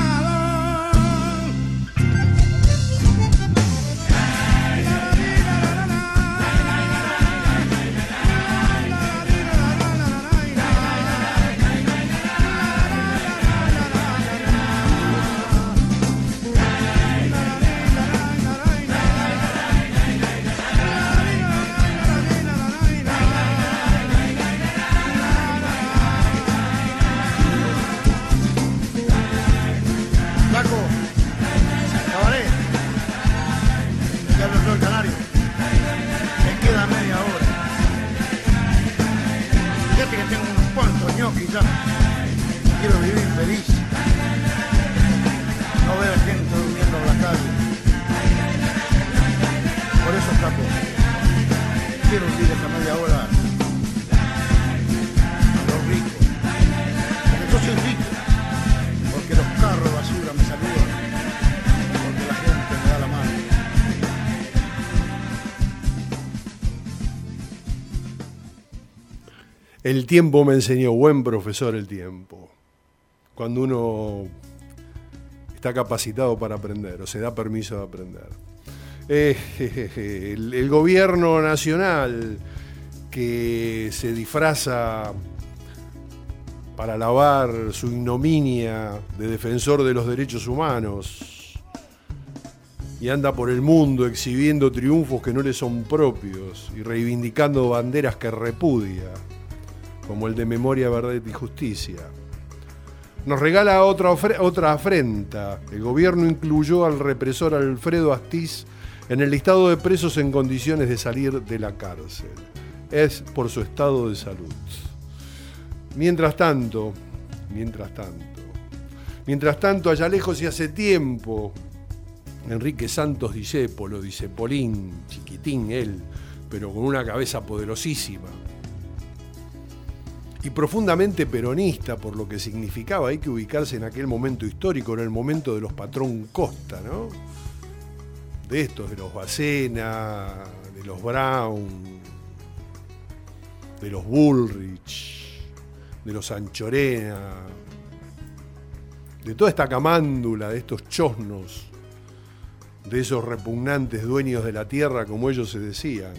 S1: El tiempo me enseñó, buen profesor el tiempo. Cuando uno está capacitado para aprender o se da permiso de aprender. Eh, el, el gobierno nacional que se disfraza para lavar su ignominia de defensor de los derechos humanos y anda por el mundo exhibiendo triunfos que no le son propios y reivindicando banderas que repudia, como el de Memoria, Verdad y Justicia. Nos regala otra, otra afrenta. El gobierno incluyó al represor Alfredo Astiz en el listado de presos en condiciones de salir de la cárcel. Es por su estado de salud. Mientras tanto, mientras tanto, mientras tanto, allá lejos y hace tiempo, Enrique Santos Discépolo, Discepolín, chiquitín él, pero con una cabeza poderosísima, y profundamente peronista por lo que significaba, hay que ubicarse en aquel momento histórico, en el momento de los Patrón Costa, ¿no? De estos, de los Bacena, de los Brown, de los Bullrich, de los Anchorena, de toda esta camándula, de estos chosnos, de esos repugnantes dueños de la tierra, como ellos se decían.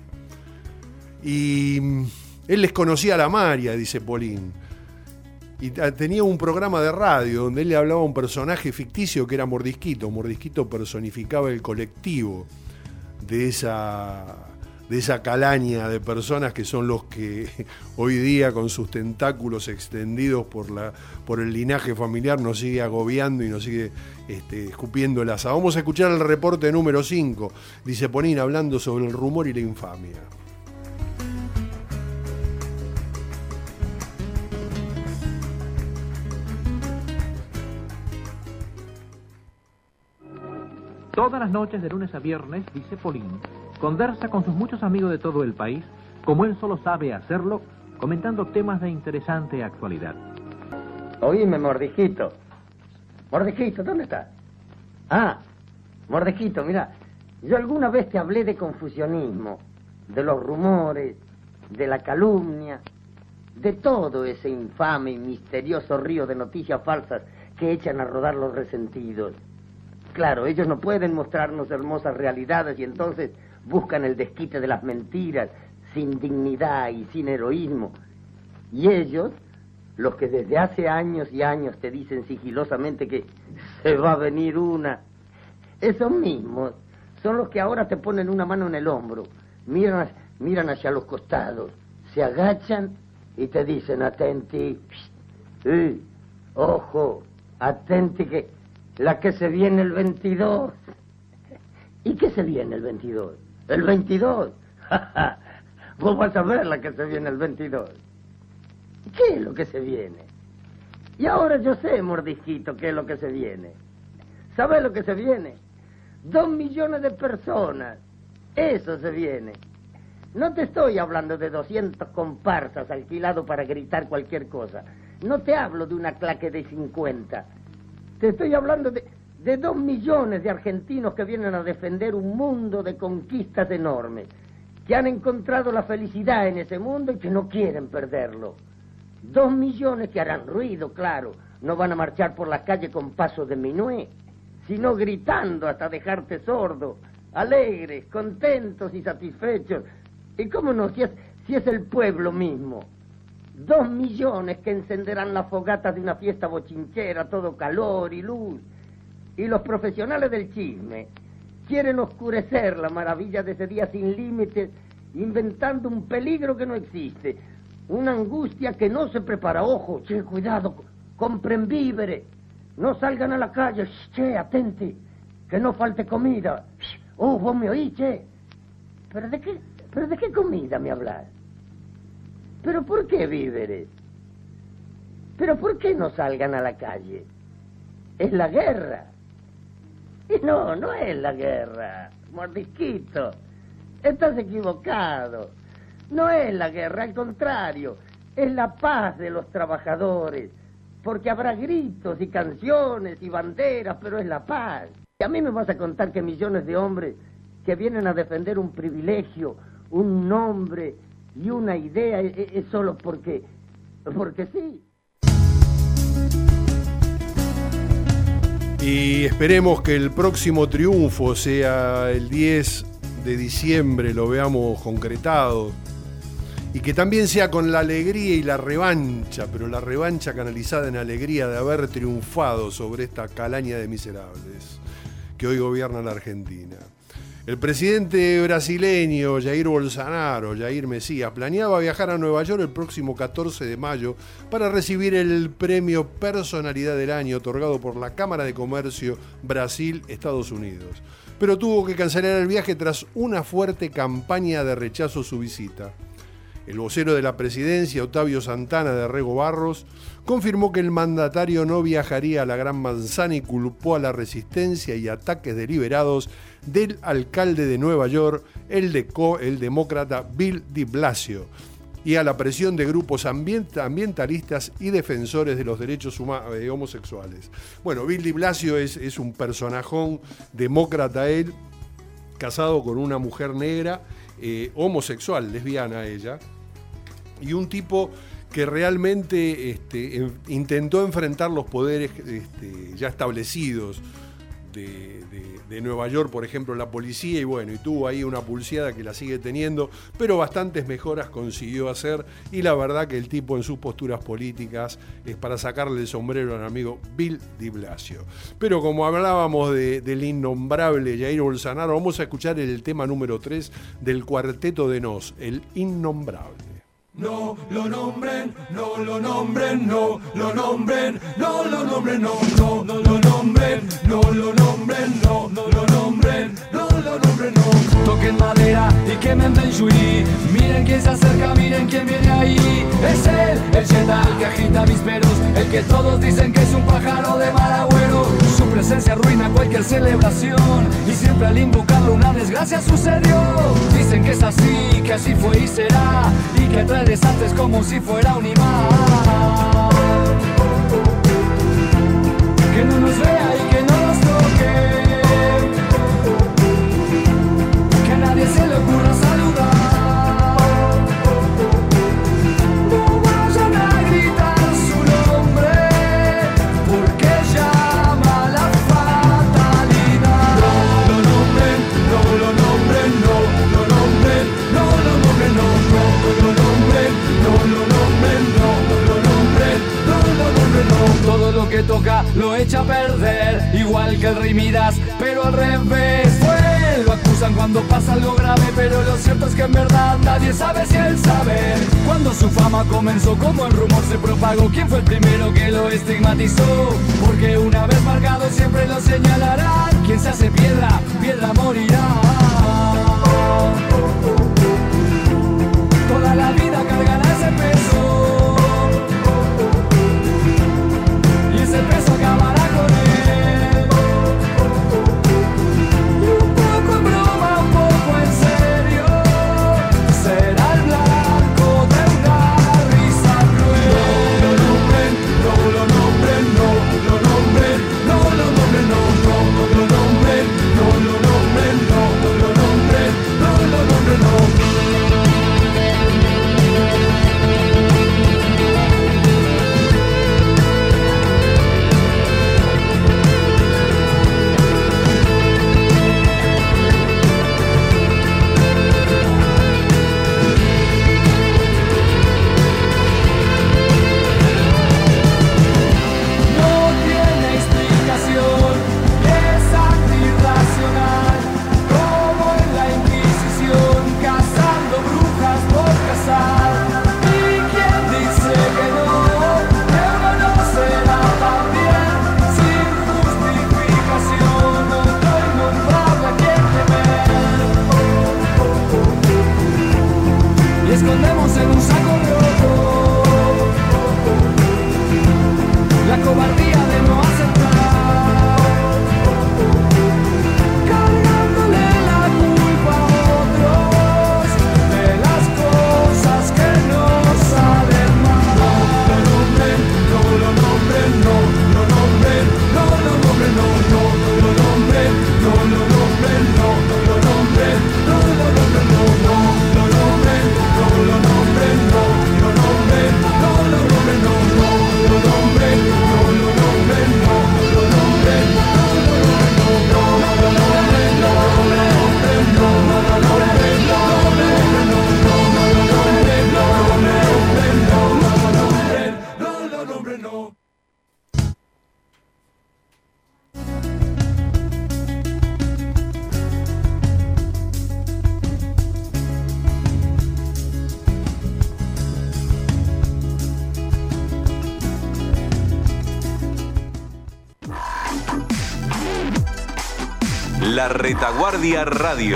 S1: Y él les conocía a la Maria, dice Polín, y tenía un programa de radio donde él le hablaba a un personaje ficticio que era Mordisquito. Mordisquito personificaba el colectivo de esa, de esa calaña de personas que son los que hoy día, con sus tentáculos extendidos por, la, por el linaje familiar, nos sigue agobiando y nos sigue este, escupiendo el asa. Vamos a escuchar el reporte número cinco, dice Polín, hablando sobre el rumor y la infamia.
S11: Todas las noches de lunes a viernes, dice Polín, conversa con sus muchos amigos de todo el país, como él solo sabe hacerlo, comentando temas de interesante actualidad.
S12: Oíme, Mordijito. Mordijito, ¿dónde estás? Ah, Mordijito, mira, yo alguna vez te hablé de confusionismo, de los rumores, de la calumnia, de todo ese infame y misterioso río de noticias falsas que echan a rodar los resentidos. Claro, ellos no pueden mostrarnos hermosas realidades y entonces buscan el desquite de las mentiras, sin dignidad y sin heroísmo. Y ellos, los que desde hace años y años te dicen sigilosamente que se va a venir una, esos mismos son los que ahora te ponen una mano en el hombro, miran, miran hacia los costados, se agachan y te dicen, atenti, eh, ojo, atenti que... la que se viene el veintidós. ¿Y qué se viene el veintidós? ¿El veintidós? Vos vas a ver la que se viene el veintidós. ¿Qué es lo que se viene? Y ahora yo sé, Mordisquito, qué es lo que se viene. ¿Sabés lo que se viene? Dos millones de personas. Eso se viene. No te estoy hablando de doscientos comparsas alquilados para gritar cualquier cosa. No te hablo de una claque de cincuenta. Te estoy hablando de, de dos millones de argentinos que vienen a defender un mundo de conquistas enormes, que han encontrado la felicidad en ese mundo y que no quieren perderlo. Dos millones que harán ruido, claro, no van a marchar por la calle con paso de minué, sino gritando hasta dejarte sordo, alegres, contentos y satisfechos. Y cómo no, si es, si es el pueblo mismo. Dos millones que encenderán las fogatas de una fiesta bochinchera, todo calor y luz. Y los profesionales del chisme quieren oscurecer la maravilla de ese día sin límites, inventando un peligro que no existe, una angustia que no se prepara. Ojo, che, cuidado, compren víveres, no salgan a la calle, che, atenti, que no falte comida. Oh, vos me oís, che. ¿Pero de qué, pero de qué comida me hablas? ¿Pero por qué víveres? ¿Pero por qué no salgan a la calle? Es la guerra. Y no, no es la guerra, Mordisquito. Estás equivocado. No es la guerra, al contrario. Es la paz de los trabajadores. Porque habrá gritos y canciones y banderas, pero es la paz. Y a mí me vas a contar que millones de hombres que vienen a defender un privilegio, un nombre y una idea es, es solo porque, porque sí.
S1: Y esperemos que el próximo triunfo sea el diez de diciembre, lo veamos concretado. Y que también sea con la alegría y la revancha, pero la revancha canalizada en alegría de haber triunfado sobre esta calaña de miserables que hoy gobierna la Argentina. El presidente brasileño Jair Bolsonaro, Jair Mesías, planeaba viajar a Nueva York el próximo catorce de mayo para recibir el premio Personalidad del Año otorgado por la Cámara de Comercio Brasil-Estados Unidos. Pero tuvo que cancelar el viaje tras una fuerte campaña de rechazo a su visita. El vocero de la presidencia, Otavio Santana de Rego Barros, confirmó que el mandatario no viajaría a la Gran Manzana y culpó a la resistencia y ataques deliberados del alcalde de Nueva York, el, de el demócrata Bill de Blasio, y a la presión de grupos ambient ambientalistas y defensores de los derechos eh, homosexuales. Bueno, Bill de Blasio es, es un personajón demócrata él, casado con una mujer negra, eh, homosexual, lesbiana ella, y un tipo que realmente este, en, intentó enfrentar los poderes este, ya establecidos de, de, de Nueva York, por ejemplo, la policía, y bueno, y tuvo ahí una pulseada que la sigue teniendo, pero bastantes mejoras consiguió hacer, y la verdad que el tipo en sus posturas políticas es para sacarle el sombrero al amigo Bill de Blasio. Pero como hablábamos de, del innombrable Jair Bolsonaro, vamos a escuchar el tema número tres del Cuarteto de Nos, el innombrable.
S10: No lo nombren, no lo nombren, no lo nombren, no lo nombren, no, no, no lo nombren, no lo nombren, no, no lo nombren, no lo nombren, no. Toquen madera y quemen Benjuí. Miren quién se acerca, miren quién viene ahí. Es él, el Jetta, el que agita avisperos, el que todos dicen que es un pájaro de mal agüero. Su presencia arruina cualquier celebración y siempre al invocarlo una desgracia sucedió. Dicen que es así, que así fue y será, y que trae desastres como si fuera un imán. Que no nos vea y que no nos toque, que a nadie se le ocurra saludar. No vayan a gritar su nombre, porque llama la fatalidad. No lo nombren, no lo nombren, no lo nombren, no lo nombren, no, no lo nombren, no lo nombren, no lo nombren, no lo nombren, no. Todo lo que toca lo echa a perder, igual que el Rey Midas, pero al revés. Fue, lo acusan cuando pasa algo grave, pero lo cierto es que en verdad nadie sabe si él sabe. Cuando su fama comenzó, como el rumor se propagó, quién fue el primero que lo estigmatizó, porque una vez marcado siempre lo señalarán. Quien se hace piedra, piedra morirá. Toda la vida cargará ese peso, y ese peso acabará con él. Y un poco en broma, un poco en serio, será el blanco de una risa cruel. No lo nombren, no lo nombren, no lo nombren.
S13: La Retaguardia Radio.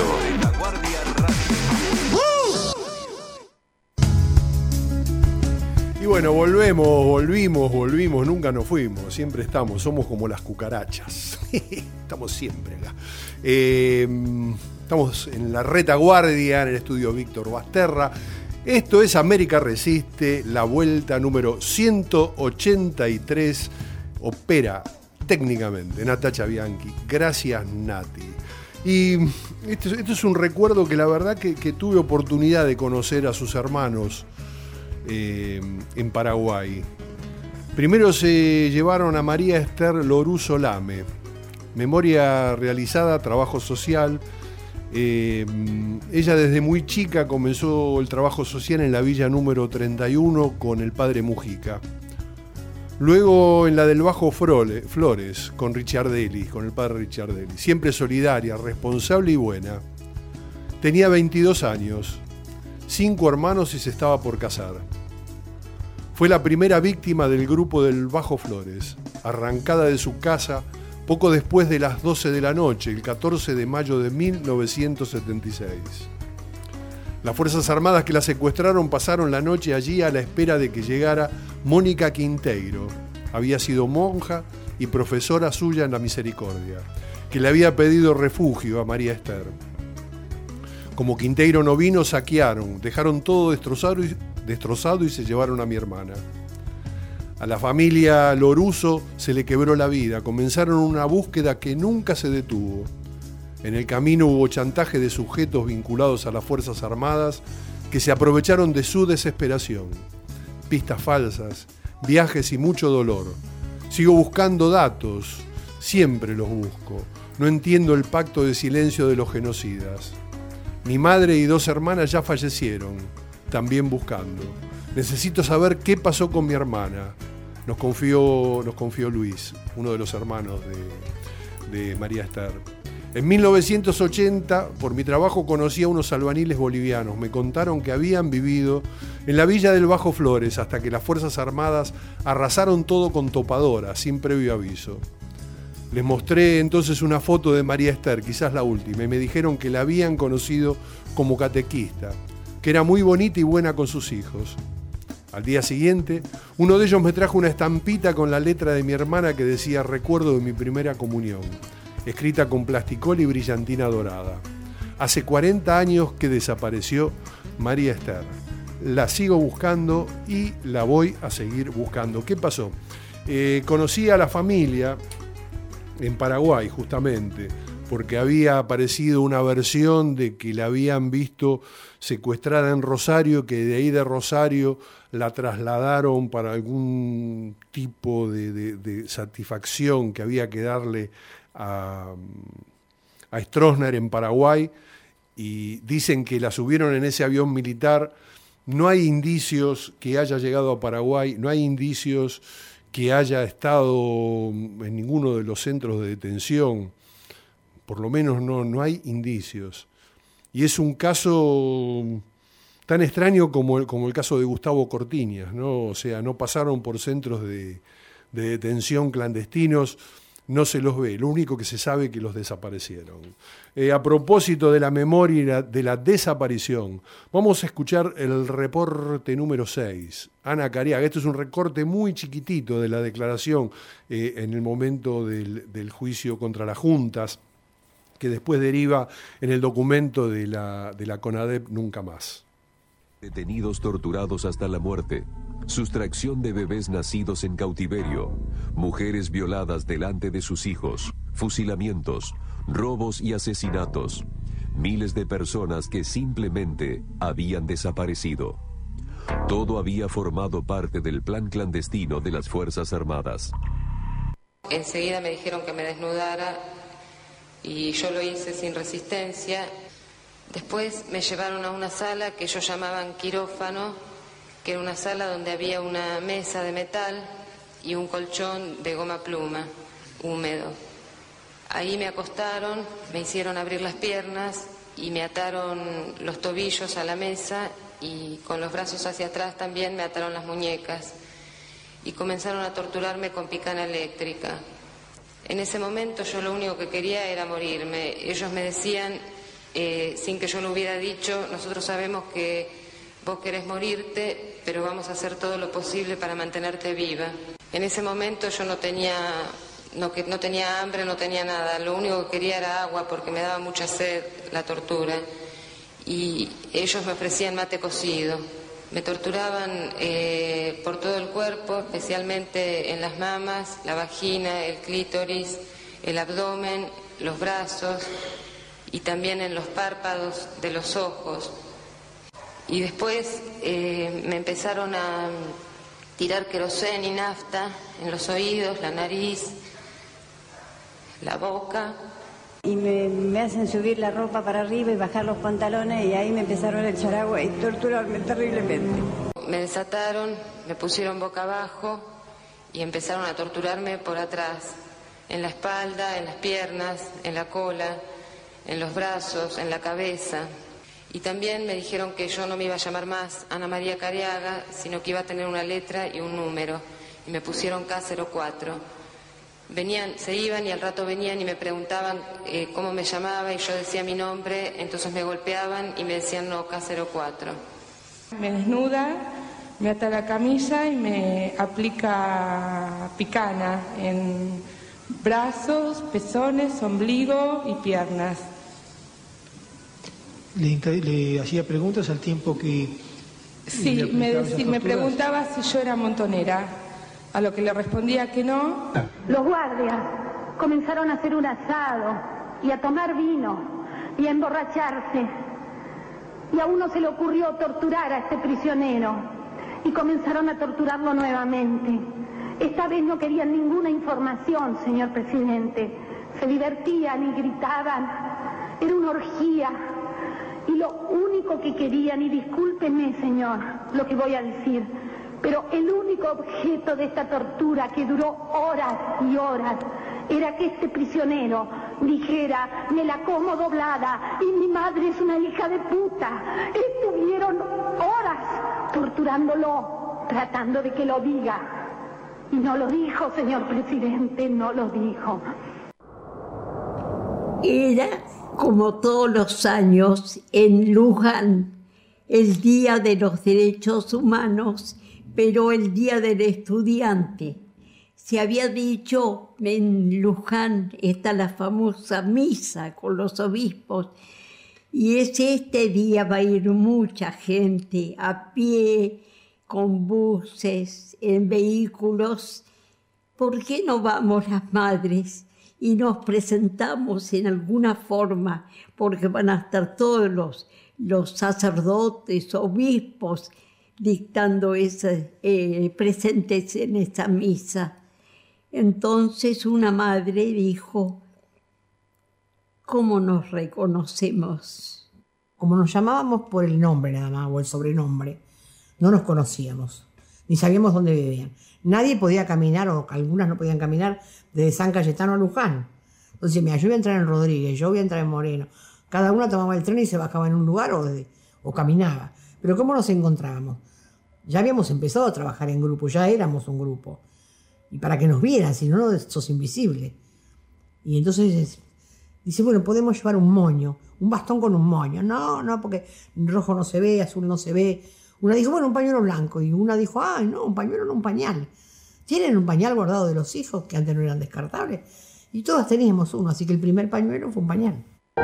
S1: Y bueno, volvemos, volvimos, volvimos, nunca nos fuimos, siempre estamos, somos como las cucarachas. Estamos siempre acá. Eh, estamos en la Retaguardia, en el estudio Víctor Basterra. Esto es América Resiste, la vuelta número ciento ochenta y tres. Opera técnicamente Natacha Bianchi. Gracias, Nati. Y esto, esto es un recuerdo que la verdad que, que tuve oportunidad de conocer a sus hermanos eh, en Paraguay. Primero se llevaron a María Esther Loruso Lame. Memoria realizada, trabajo social. Eh, ella desde muy chica comenzó el trabajo social en la villa número treinta y uno con el padre Mujica. Luego en la del Bajo Flores, con Ricciardelli, con el padre Ricciardelli. Siempre solidaria, responsable y buena. Tenía veintidós años, cinco hermanos y se estaba por casar. Fue la primera víctima del grupo del Bajo Flores, arrancada de su casa poco después de las doce de la noche, el catorce de mayo de mil novecientos setenta y seis. Las Fuerzas Armadas que la secuestraron pasaron la noche allí a la espera de que llegara Mónica Quinteiro. Había sido monja y profesora suya en la Misericordia, que le había pedido refugio a María Esther. Como Quinteiro no vino, saquearon, dejaron todo destrozado y, destrozado y se llevaron a mi hermana. A la familia Loruso se le quebró la vida. Comenzaron una búsqueda que nunca se detuvo. En el camino hubo chantaje de sujetos vinculados a las Fuerzas Armadas que se aprovecharon de su desesperación. Pistas falsas, viajes y mucho dolor. Sigo buscando datos, siempre los busco. No entiendo el pacto de silencio de los genocidas. Mi madre y dos hermanas ya fallecieron, también buscando. Necesito saber qué pasó con mi hermana. Nos confió, nos confió Luis, uno de los hermanos de, de María Esther. En mil novecientos ochenta, por mi trabajo, conocí a unos albaniles bolivianos. Me contaron que habían vivido en la villa del Bajo Flores hasta que las Fuerzas Armadas arrasaron todo con topadoras, sin previo aviso. Les mostré entonces una foto de María Esther, quizás la última, y me dijeron que la habían conocido como catequista, que era muy bonita y buena con sus hijos. Al día siguiente, uno de ellos me trajo una estampita con la letra de mi hermana que decía «Recuerdo de mi primera comunión», escrita con plasticol y brillantina dorada. Hace cuarenta años que desapareció María Esther. La sigo buscando y la voy a seguir buscando. ¿Qué pasó? Eh, conocí a la familia en Paraguay, justamente, porque había aparecido una versión de que la habían visto secuestrada en Rosario, que de ahí de Rosario la trasladaron para algún tipo de, de, de satisfacción que había que darle a, a Stroessner en Paraguay, y dicen que la subieron en ese avión militar. No hay indicios que haya llegado a Paraguay, no hay indicios que haya estado en ninguno de los centros de detención, por lo menos no, no hay indicios. Y es un caso tan extraño como el, como el caso de Gustavo Cortiñas, ¿no? O sea, no pasaron por centros de, de detención clandestinos, no se los ve, lo único que se sabe es que los desaparecieron. Eh, a propósito de la memoria de la desaparición, vamos a escuchar el reporte número seis. Ana Cariaga, esto es un recorte muy chiquitito de la declaración eh, en el momento del, del juicio contra las juntas, que después deriva en el documento de la, de la CONADEP Nunca Más.
S13: Detenidos torturados hasta la muerte, sustracción de bebés nacidos en cautiverio, mujeres violadas delante de sus hijos, fusilamientos, robos y asesinatos, miles de personas que simplemente habían desaparecido. Todo había formado parte del plan clandestino de las Fuerzas Armadas.
S14: Enseguida me dijeron que me desnudara y yo lo hice sin resistencia. Después me llevaron a una sala que ellos llamaban quirófano, que era una sala donde había una mesa de metal y un colchón de goma pluma, húmedo. Ahí me acostaron, me hicieron abrir las piernas y me ataron los tobillos a la mesa y con los brazos hacia atrás también me ataron las muñecas y comenzaron a torturarme con picana eléctrica. En ese momento yo lo único que quería era morirme. Ellos me decían, eh, sin que yo lo hubiera dicho, nosotros sabemos que vos querés morirte, pero vamos a hacer todo lo posible para mantenerte viva. En ese momento yo no tenía, no, que, no tenía hambre, no tenía nada. Lo único que quería era agua porque me daba mucha sed la tortura. Y ellos me ofrecían mate cocido. Me torturaban eh, por todo el cuerpo, especialmente en las mamas, la vagina, el clítoris, el abdomen, los brazos y también en los párpados de los ojos. Y después eh, me empezaron a tirar queroseno y nafta en los oídos, la nariz, la boca.
S15: Y me, me hacen subir la ropa para arriba y bajar los pantalones y ahí me empezaron a echar agua y torturarme terriblemente.
S14: Me desataron, me pusieron boca abajo y empezaron a torturarme por atrás, en la espalda, en las piernas, en la cola, en los brazos, en la cabeza. Y también me dijeron que yo no me iba a llamar más Ana María Cariaga, sino que iba a tener una letra y un número. Y me pusieron K cero cuatro. Venían, se iban y al rato venían y me preguntaban eh, cómo me llamaba y yo decía mi nombre, entonces me golpeaban y me decían no, K cero cuatro.
S16: Me desnuda, me ata la camisa y me aplica picana en brazos, pezones, ombligo y piernas.
S17: ¿Le, le hacía preguntas al tiempo que...?
S16: Sí, me, decí, me preguntaba si yo era montonera, a lo que le respondía que no.
S18: Los guardias comenzaron a hacer un asado y a tomar vino y a emborracharse. Y a uno se le ocurrió torturar a este prisionero y comenzaron a torturarlo nuevamente. Esta vez no querían ninguna información, señor presidente. Se divertían y gritaban. Era una orgía. Y lo único que querían, y discúlpenme, señor, lo que voy a decir, pero el único objeto de esta tortura que duró horas y horas era que este prisionero dijera, me la como doblada y mi madre es una hija de puta. Estuvieron horas torturándolo, tratando de que lo diga. Y no lo dijo, señor presidente, no lo dijo.
S19: Era, como todos los años, en Luján, el Día de los Derechos Humanos, pero el Día del Estudiante. Se había dicho, en Luján está la famosa misa con los obispos, y es este día va a ir mucha gente a pie, con buses, en vehículos. ¿Por qué no vamos las madres y nos presentamos en alguna forma? Porque van a estar todos los, los sacerdotes, obispos, dictando ese, eh, presentes en esa misa. Entonces una madre dijo, ¿cómo nos reconocemos?
S20: Como nos llamábamos por el nombre nada más, o el sobrenombre, no nos conocíamos, ni sabíamos dónde vivían. Nadie podía caminar, o algunas no podían caminar, desde San Cayetano a Luján. Entonces, mira, yo voy a entrar en Rodríguez, yo voy a entrar en Moreno. Cada uno tomaba el tren y se bajaba en un lugar o, de, o caminaba. Pero ¿cómo nos encontrábamos? Ya habíamos empezado a trabajar en grupo, ya éramos un grupo. Y para que nos vieran, si no, no sos invisible. Y entonces dice, bueno, podemos llevar un moño, un bastón con un moño. No, no, porque rojo no se ve, azul no se ve. Una dijo, bueno, un pañuelo blanco. Y una dijo, ah, no, un pañuelo no, un pañal. ¿Tienen un pañal guardado de los hijos, que antes no eran descartables? Y todas teníamos uno, así que el primer pañuelo fue un pañal.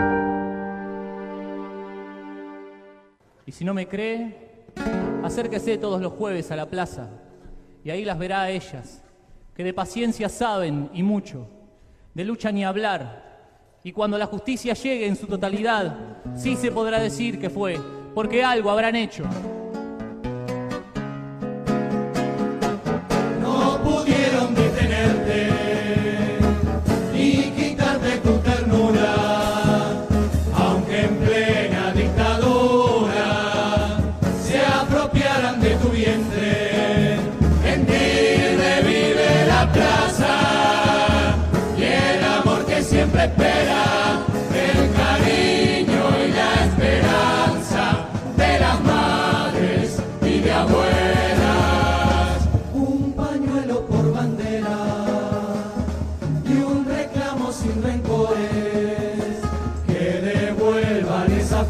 S21: Y si no me cree, acérquese todos los jueves a la plaza, y ahí las verá a ellas, que de paciencia saben y mucho, de lucha ni hablar, y cuando la justicia llegue en su totalidad, sí se podrá decir que fue, porque algo habrán hecho.
S10: No pudieron detenerte ni quitarte tu ternura, aunque en plena dictadura se apropiaran de tu vientre. En ti revive la plaza y el amor que siempre espera, el cariño y la esperanza de las madres y de abuelas. Un pañuelo por bandera y un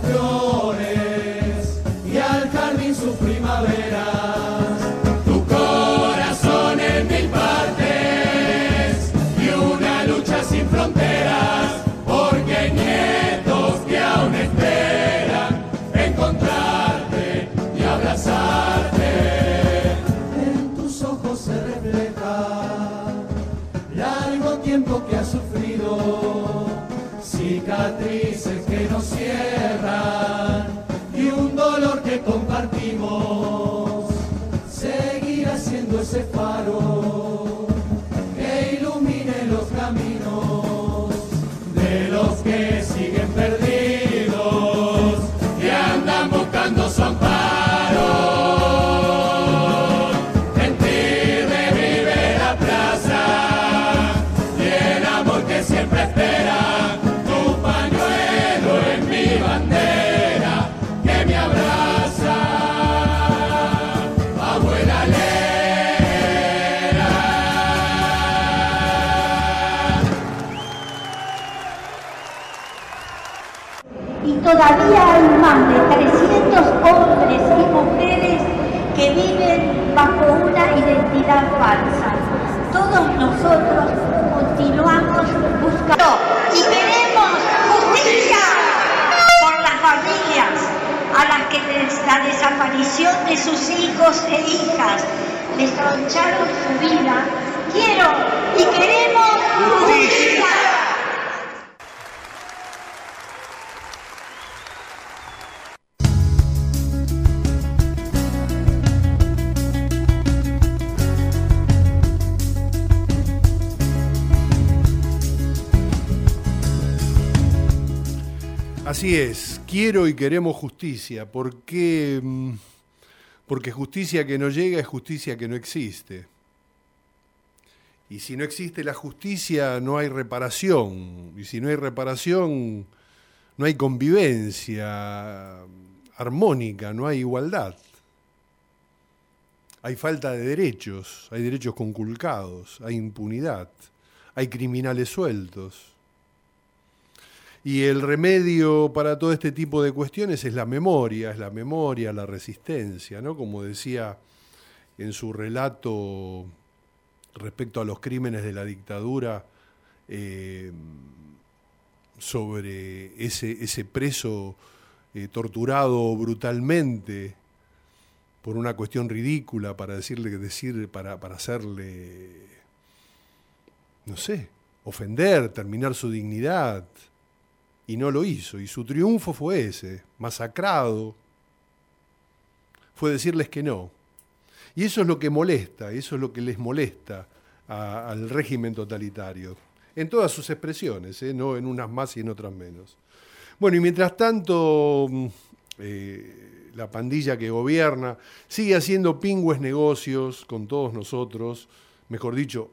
S9: flores y al jardín sus primaveras. Tu corazón en mil partes y una lucha sin fronteras, porque hay nietos que aún esperan encontrarte y abrazarte. En tus ojos se refleja largo tiempo que has sufrido, cicatrices que no cierran y un dolor que compartimos. Seguirá siendo ese faro que ilumine los caminos de los que siguen perdidos y andan buscando su amparo. En ti revive la plaza y el amor que siempre espera. Tu pañuelo es mi bandera que me abraza, abuela Lera.
S18: Y todavía hay más de trescientos hombres y mujeres que viven bajo una identidad falsa. Todos nosotros continuamos buscando y queremos justicia por las familias a las que des- la desaparición de sus hijos e hijas les troncharon su vida. Quiero y queremos justicia.
S1: Así es, quiero y queremos justicia, porque, mm, porque justicia que no llega es justicia que no existe. Y si no existe la justicia, no hay reparación. Y si no hay reparación, no hay convivencia armónica, no hay igualdad. Hay falta de derechos, hay derechos conculcados, hay impunidad, hay criminales sueltos. Y el remedio para todo este tipo de cuestiones es la memoria, es la memoria, la resistencia, ¿no? Como decía en su relato respecto a los crímenes de la dictadura, eh, sobre ese, ese preso eh, torturado brutalmente por una cuestión ridícula, para decirle, decir, para, para hacerle, no sé, ofender, terminar su dignidad. Y no lo hizo, y su triunfo fue ese, masacrado, fue decirles que no. Y eso es lo que molesta, eso es lo que les molesta a, al régimen totalitario, en todas sus expresiones, ¿eh? No en unas más y en otras menos. Bueno, y mientras tanto, eh, la pandilla que gobierna sigue haciendo pingües negocios con todos nosotros, mejor dicho,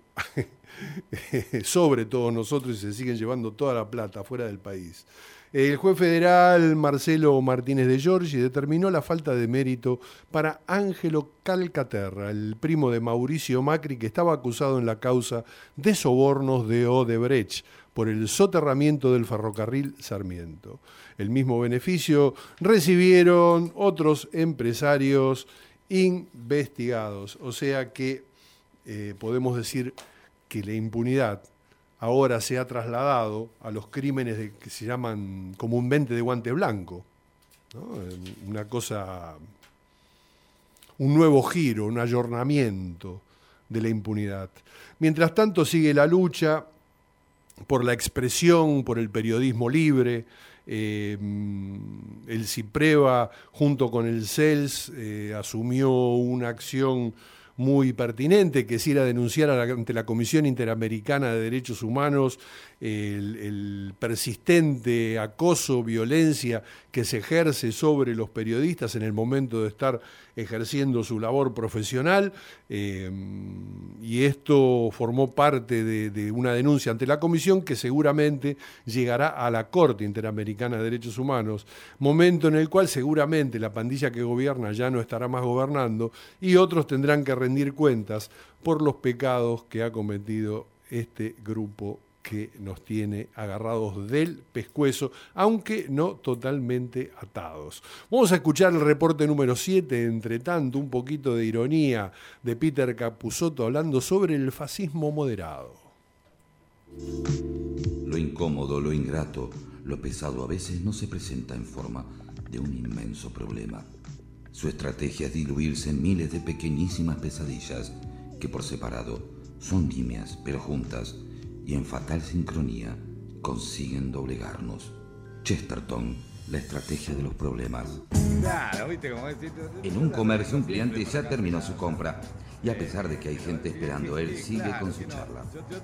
S1: sobre todos nosotros, y se siguen llevando toda la plata fuera del país. El juez federal Marcelo Martínez de Giorgi determinó la falta de mérito para Ángelo Calcaterra, el primo de Mauricio Macri, que estaba acusado en la causa de sobornos de Odebrecht por el soterramiento del ferrocarril Sarmiento. El mismo beneficio recibieron otros empresarios investigados, o sea que eh, podemos decir que la impunidad ahora se ha trasladado a los crímenes de, que se llaman comúnmente de guante blanco, ¿no? Una cosa, un nuevo giro, un ayornamiento de la impunidad. Mientras tanto sigue la lucha por la expresión, por el periodismo libre. Eh, el CIPREVA junto con el C E L S eh, asumió una acción muy pertinente, que es ir a denunciar a la, ante la Comisión Interamericana de Derechos Humanos el, el persistente acoso, violencia que se ejerce sobre los periodistas en el momento de estar ejerciendo su labor profesional, eh, y esto formó parte de, de una denuncia ante la Comisión que seguramente llegará a la Corte Interamericana de Derechos Humanos, momento en el cual seguramente la pandilla que gobierna ya no estará más gobernando y otros tendrán que rendir cuentas por los pecados que ha cometido este grupo que nos tiene agarrados del pescuezo, aunque no totalmente atados. Vamos a escuchar el reporte número siete, entre tanto, un poquito de ironía de Peter Capusotto hablando sobre el fascismo moderado.
S2: Lo incómodo, lo ingrato, lo pesado a veces no se presenta en forma de un inmenso problema. Su estrategia es diluirse en miles de pequeñísimas pesadillas que por separado son nimias, pero juntas y en fatal sincronía consiguen doblegarnos. Chesterton, la estrategia de los problemas.
S22: Claro, ¿viste cómo es?
S2: En un comercio un cliente ya terminó su compra y a pesar de que hay gente esperando, él sigue con su charla.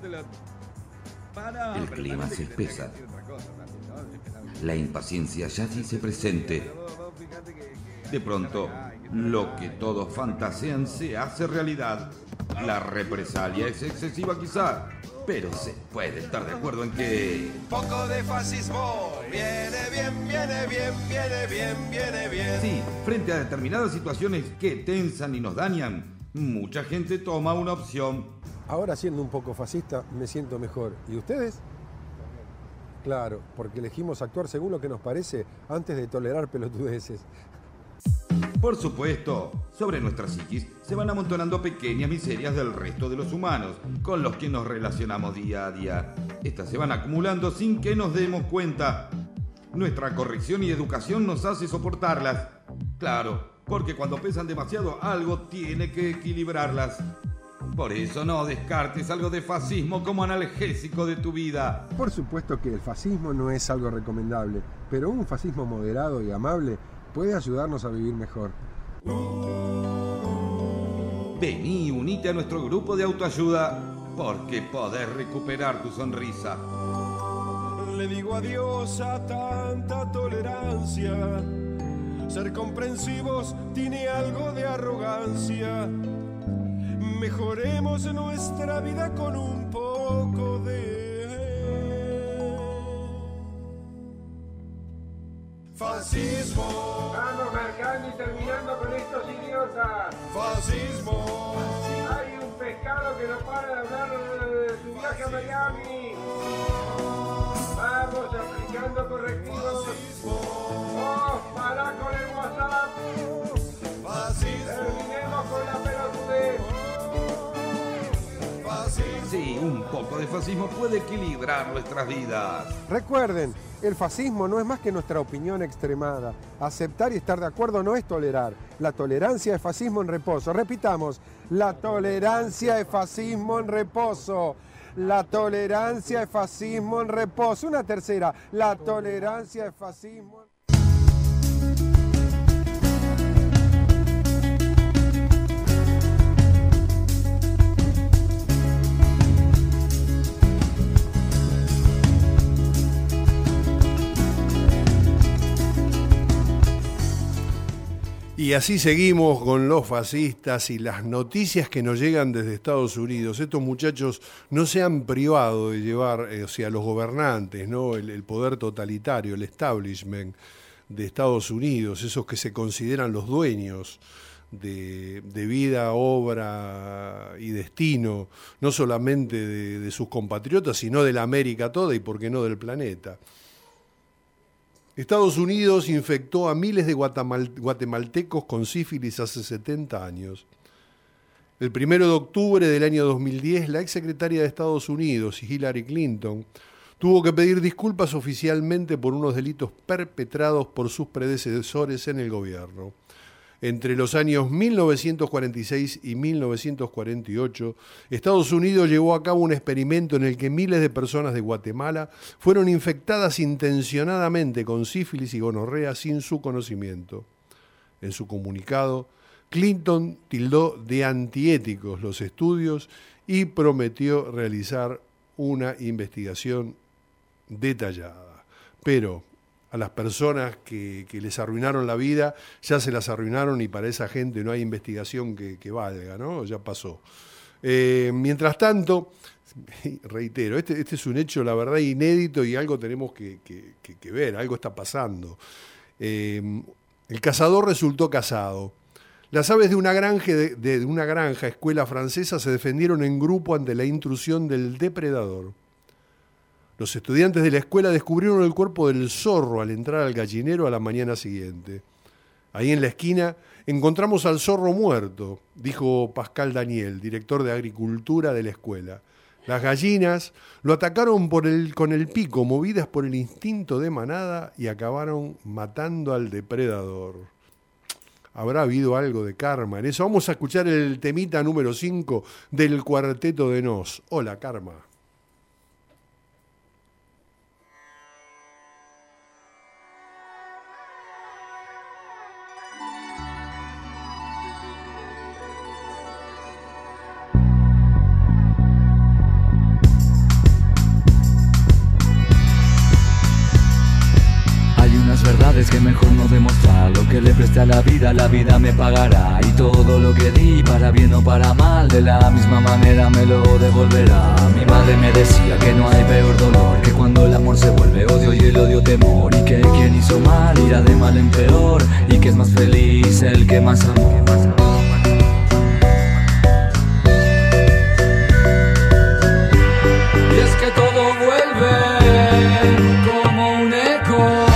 S2: El clima se espesa. La impaciencia ya dice presente. De pronto, lo que todos fantasean se hace realidad. La represalia es excesiva quizá, pero se puede estar de acuerdo en que...
S22: Poco de fascismo, viene bien, viene bien, viene bien, viene bien.
S2: Sí, frente a determinadas situaciones que tensan y nos dañan, mucha gente toma una opción.
S23: Ahora, siendo un poco fascista, me siento mejor. ¿Y ustedes? Claro, porque elegimos actuar según lo que nos parece antes de tolerar pelotudeces.
S2: Por supuesto, sobre nuestra psiquis se van amontonando pequeñas miserias del resto de los humanos con los que nos relacionamos día a día. Estas se van acumulando sin que nos demos cuenta. Nuestra corrección y educación nos hace soportarlas. Claro, porque cuando pesan demasiado, algo tiene que equilibrarlas. Por eso no descartes algo de fascismo como analgésico de tu vida.
S23: Por supuesto que el fascismo no es algo recomendable, pero un fascismo moderado y amable puede ayudarnos a vivir mejor.
S2: Vení y unite a nuestro grupo de autoayuda, porque podés recuperar tu sonrisa.
S22: Le digo adiós a tanta tolerancia. Ser comprensivos tiene algo de arrogancia. Mejoremos nuestra vida con un poco de... Fascismo.
S24: Vamos marcando y terminando con estos idiotas.
S22: Fascismo.
S24: Hay un pescado que no para de hablar de su viaje a Miami. Vamos aplicando correctivos. Oh, para con el WhatsApp.
S22: Fascismo.
S24: Terminemos con la pelotudez.
S2: Sí, un poco de fascismo puede equilibrar nuestras vidas.
S23: Recuerden, el fascismo no es más que nuestra opinión extremada. Aceptar y estar de acuerdo no es tolerar. La tolerancia es fascismo en reposo. Repitamos, la tolerancia es fascismo en reposo. La tolerancia es fascismo en reposo. Una tercera, la tolerancia es fascismo en...
S1: Y así seguimos con los fascistas y las noticias que nos llegan desde Estados Unidos. Estos muchachos no se han privado de llevar, eh, o sea, los gobernantes, ¿no? El, el poder totalitario, el establishment de Estados Unidos, esos que se consideran los dueños de, de vida, obra y destino, no solamente de, de sus compatriotas, sino de la América toda y, por qué no, del planeta. Estados Unidos infectó a miles de guatemal- guatemaltecos con sífilis hace setenta años. El primero de octubre del año dos mil diez, la exsecretaria de Estados Unidos, Hillary Clinton, tuvo que pedir disculpas oficialmente por unos delitos perpetrados por sus predecesores en el gobierno. Entre los años mil novecientos cuarenta y seis y mil novecientos cuarenta y ocho, Estados Unidos llevó a cabo un experimento en el que miles de personas de Guatemala fueron infectadas intencionadamente con sífilis y gonorrea sin su conocimiento. En su comunicado, Clinton tildó de antiéticos los estudios y prometió realizar una investigación detallada. Pero a las personas que, que les arruinaron la vida, ya se las arruinaron y para esa gente no hay investigación que, que valga, ¿no? Ya pasó. Eh, mientras tanto, reitero, este, este es un hecho, la verdad, inédito y algo tenemos que, que, que, que ver, algo está pasando. Eh, el cazador resultó cazado. Las aves de una, granja, de, de una granja escuela francesa se defendieron en grupo ante la intrusión del depredador. Los estudiantes de la escuela descubrieron el cuerpo del zorro al entrar al gallinero a la mañana siguiente. Ahí en la esquina encontramos al zorro muerto, dijo Pascal Daniel, director de Agricultura de la escuela. Las gallinas lo atacaron por el, con el pico, movidas por el instinto de manada, y acabaron matando al depredador. ¿Habrá habido algo de karma en eso? Vamos a escuchar el temita número cinco del Cuarteto de Nos. Hola, karma.
S3: Que mejor no demostrar lo que le presté a la vida, la vida me pagará. Y todo lo que di, para bien o para mal, de la misma manera me lo devolverá. Mi madre me decía que no hay peor dolor que cuando el amor se vuelve odio y el odio temor. Y que quien hizo mal irá de mal en peor, y que es más feliz el que más amó. Y es que todo vuelve como un eco,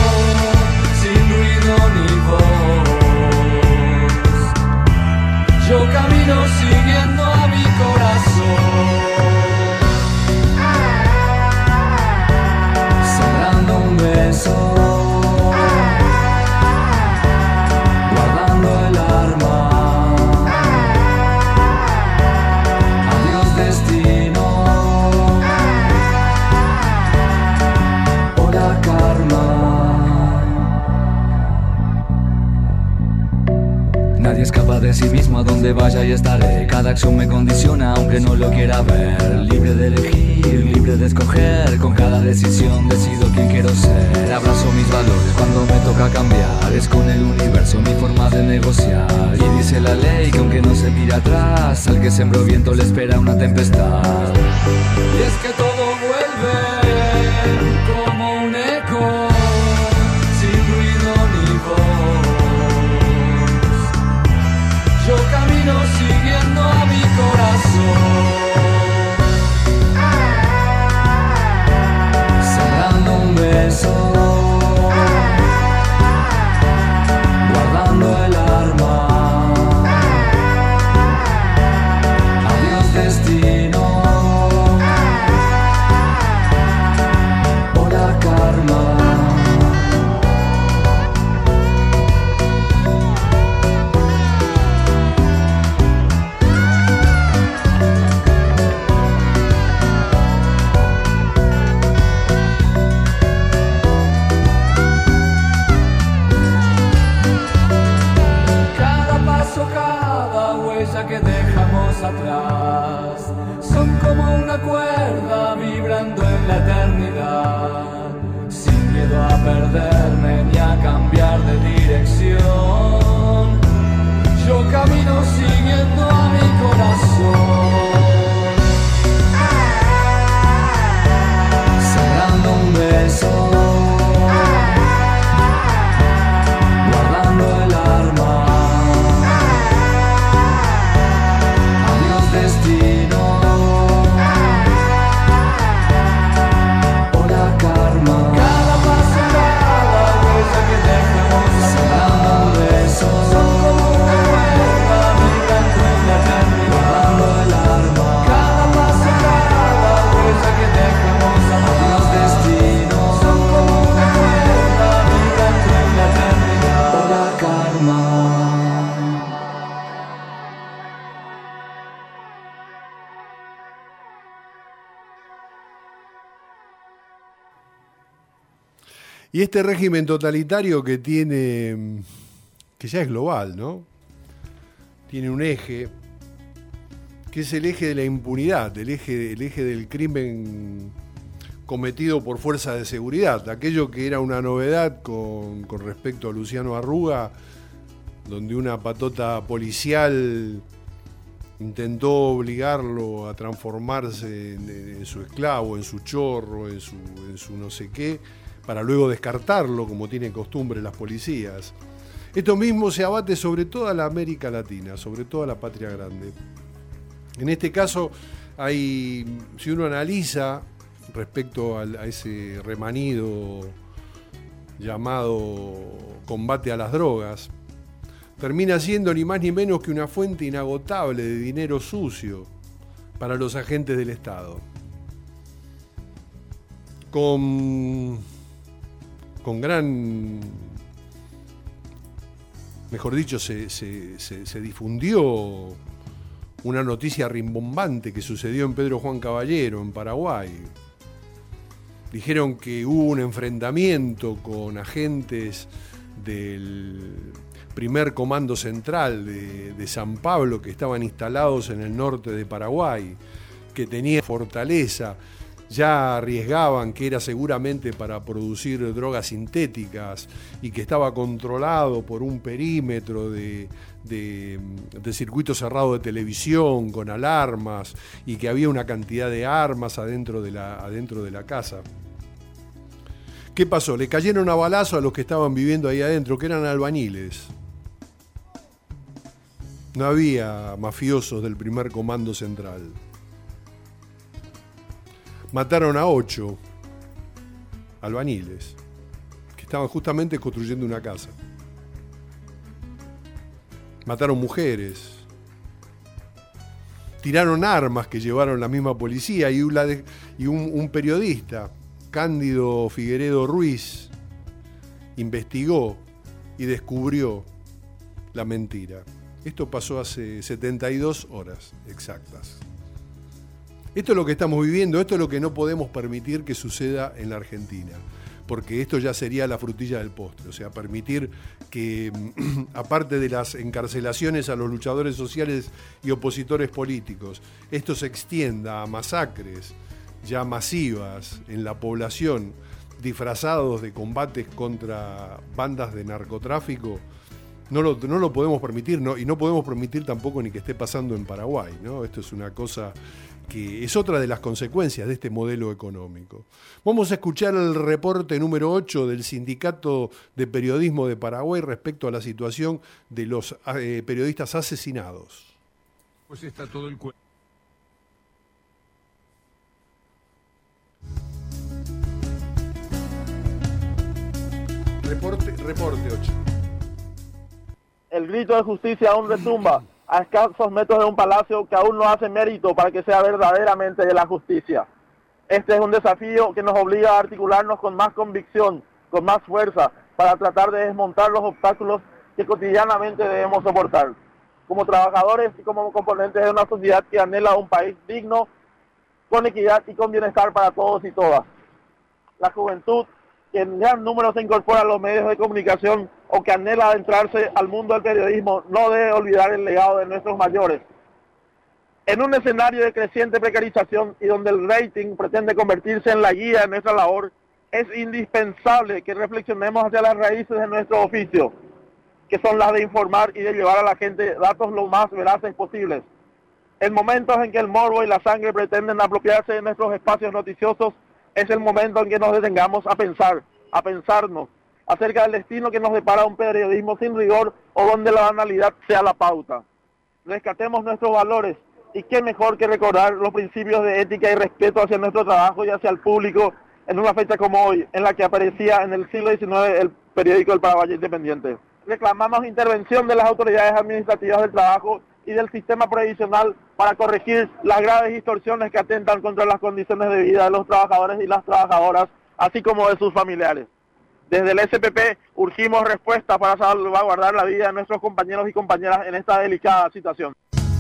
S3: yo camino siguiendo a mi corazón, sembrando un beso, guardando el arma. Adiós destino, hola karma. Nadie escapa de sí mismo, a donde vaya y estaré. Cada acción me condiciona aunque no lo quiera ver. Libre de elegir, libre de escoger. Con cada decisión decido quién quiero ser. Abrazo mis valores cuando me toca cambiar. Es con el universo mi forma de negociar. Y dice la ley que aunque no se mire atrás, al que sembró viento le espera una tempestad. Y es que todo vuelve como un eco, sin ruido ni voz. Yo camino siguiendo a mi corazón, sembrando un beso, guardando el arma. Adiós destino, hola karma. Cada huella que dejamos atrás son como una cuerda vibrando en la eternidad, sin miedo a perderme ni a cambiar de dirección. Yo camino siguiendo a mi corazón, sembrando un beso, guardando el arma. Destino, hola karma. Cada paso, cada huella que dejamos sembrando un beso, son como una cuerda vibrando en la eternidad, guardando el arma. Cada paso, cada huella que dejamos adiós destino, son como una cuerda vibrando en la eternidad, hola karma.
S1: Y este régimen totalitario que tiene, que ya es global, ¿no? Tiene un eje, que es el eje de la impunidad, el eje, el eje del crimen cometido por fuerzas de seguridad. Aquello que era una novedad con, con respecto a Luciano Arruga, donde una patota policial intentó obligarlo a transformarse en, en su esclavo, en su chorro, en su, en su no sé qué, para luego descartarlo, como tienen costumbre las policías. Esto mismo se abate sobre toda la América Latina, sobre toda la patria grande. En este caso, hay, si uno analiza respecto al, a ese remanido llamado combate a las drogas, termina siendo ni más ni menos que una fuente inagotable de dinero sucio para los agentes del Estado. Con, con gran... Mejor dicho, se, se, se, se difundió una noticia rimbombante que sucedió en Pedro Juan Caballero, en Paraguay. Dijeron que hubo un enfrentamiento con agentes del primer comando central de, de San Pablo, que estaban instalados en el norte de Paraguay, que tenía fortaleza, ya arriesgaban que era seguramente para producir drogas sintéticas y que estaba controlado por un perímetro de, de, de circuito cerrado de televisión con alarmas y que había una cantidad de armas adentro de la, adentro de la casa. ¿Qué pasó? Le cayeron a balazo a los que estaban viviendo ahí adentro, que eran albañiles. No había mafiosos del primer comando central. Mataron a ocho albañiles que estaban justamente construyendo una casa. Mataron mujeres. Tiraron armas que llevaron la misma policía y, una de, y un, un periodista, Cándido Figueredo Ruiz, investigó y descubrió la mentira. Esto pasó hace setenta y dos horas exactas. Esto es lo que estamos viviendo, esto es lo que no podemos permitir que suceda en la Argentina, porque esto ya sería la frutilla del postre, o sea, permitir que, aparte de las encarcelaciones a los luchadores sociales y opositores políticos, esto se extienda a masacres ya masivas en la población, disfrazados de combates contra bandas de narcotráfico. No lo, no lo podemos permitir, no, y no podemos permitir tampoco ni que esté pasando en Paraguay, ¿no? Esto es una cosa que es otra de las consecuencias de este modelo económico. Vamos a escuchar el reporte número ocho del Sindicato de Periodismo de Paraguay respecto a la situación de los eh, periodistas asesinados.
S4: Pues está todo el cuento.
S1: Reporte, reporte ocho.
S5: El grito de justicia aún retumba a escasos metros de un palacio que aún no hace mérito para que sea verdaderamente de la justicia. Este es un desafío que nos obliga a articularnos con más convicción, con más fuerza, para tratar de desmontar los obstáculos que cotidianamente debemos soportar. Como trabajadores y como componentes de una sociedad que anhela un país digno, con equidad y con bienestar para todos y todas. La juventud, que en gran número se incorpora a los medios de comunicación o que anhela adentrarse al mundo del periodismo, no debe olvidar el legado de nuestros mayores. En un escenario de creciente precarización y donde el rating pretende convertirse en la guía de nuestra labor, es indispensable que reflexionemos hacia las raíces de nuestro oficio, que son las de informar y de llevar a la gente datos lo más veraces posibles. En momentos en que el morbo y la sangre pretenden apropiarse de nuestros espacios noticiosos, es el momento en que nos detengamos a pensar, a pensarnos, acerca del destino que nos depara un periodismo sin rigor o donde la banalidad sea la pauta. Rescatemos nuestros valores y qué mejor que recordar los principios de ética y respeto hacia nuestro trabajo y hacia el público en una fecha como hoy, en la que aparecía en el siglo diecinueve el periódico El Paraguay Independiente. Reclamamos intervención de las autoridades administrativas del trabajo y del sistema previsional para corregir las graves distorsiones que atentan contra las condiciones de vida de los trabajadores y las trabajadoras, así como de sus familiares. Desde el S P P urgimos respuestas para salvaguardar la vida de nuestros compañeros y compañeras en esta delicada situación.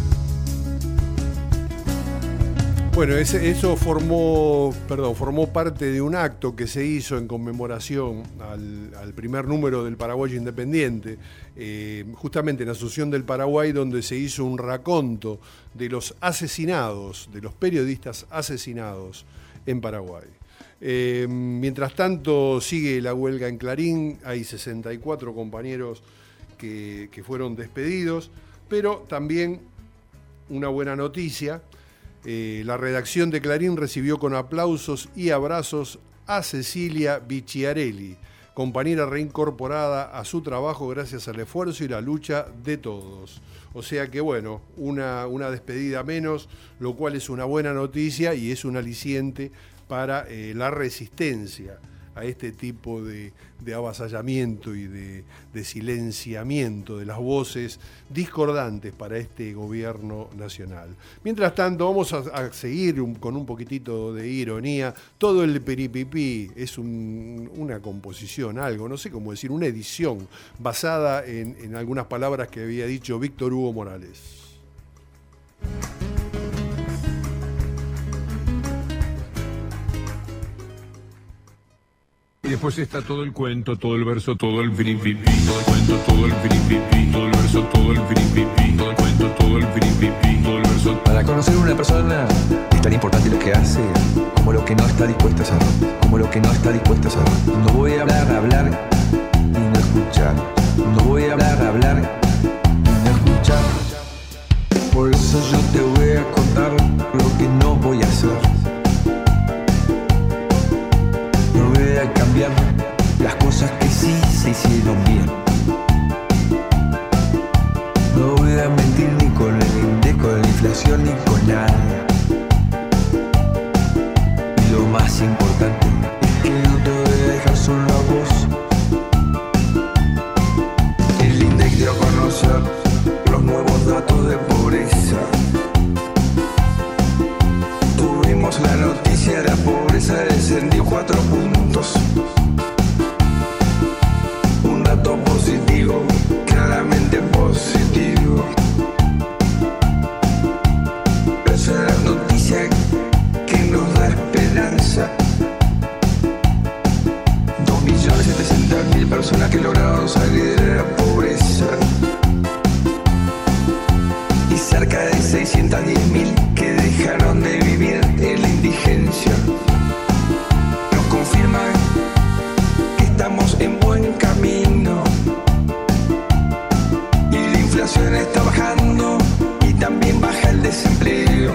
S1: Bueno, ese, eso formó, perdón, formó parte de un acto que se hizo en conmemoración al, al primer número del Paraguayo Independiente, eh, justamente en Asunción del Paraguay, donde se hizo un raconto de los asesinados, de los periodistas asesinados en Paraguay. Eh, mientras tanto, sigue la huelga en Clarín, hay sesenta y cuatro compañeros que, que fueron despedidos, pero también una buena noticia. Eh, la redacción de Clarín recibió con aplausos y abrazos a Cecilia Bicciarelli, compañera reincorporada a su trabajo gracias al esfuerzo y la lucha de todos. O sea que bueno, una, una despedida menos, lo cual es una buena noticia y es un aliciente para eh, la resistencia a este tipo de, de avasallamiento y de, de silenciamiento de las voces discordantes para este gobierno nacional. Mientras tanto, vamos a, a seguir un, con un poquitito de ironía. Todo el Piripipí es un, una composición, algo, no sé cómo decir, una edición basada en, en algunas palabras que había dicho Víctor Hugo Morales.
S4: Y después está todo el cuento, todo el verso, todo el piripipí, todo el cuento, todo el piripipí, todo el verso, todo el piripipí, todo el cuento, todo el piripipí, todo el verso.
S6: Para conocer a una persona es tan importante lo que hace como lo que no está dispuesta a hacer, como lo que no está dispuesta a hacer. No voy a hablar, hablar y no escuchar. No voy a hablar, hablar y no escuchar. Por eso yo te voy a contar lo que no voy a hacer. Voy a cambiar las cosas que sí se hicieron bien. No voy a mentir ni con el index, con la inflación ni con nada. Y lo más importante es que no te voy a dejar solo a vos. El index dio a conocer los nuevos datos de pobreza. Tuvimos la noticia de la pobreza descendió cuatro puntos. Un dato positivo, claramente positivo. Esa es la noticia que nos da esperanza. Dos millones setecientas mil personas que lograron salir de la pobreza. Y cerca de seiscientas diez mil que dejaron de vivir en la indigencia. Nos confirman que estamos en buen camino. Y la inflación está bajando y también baja el desempleo.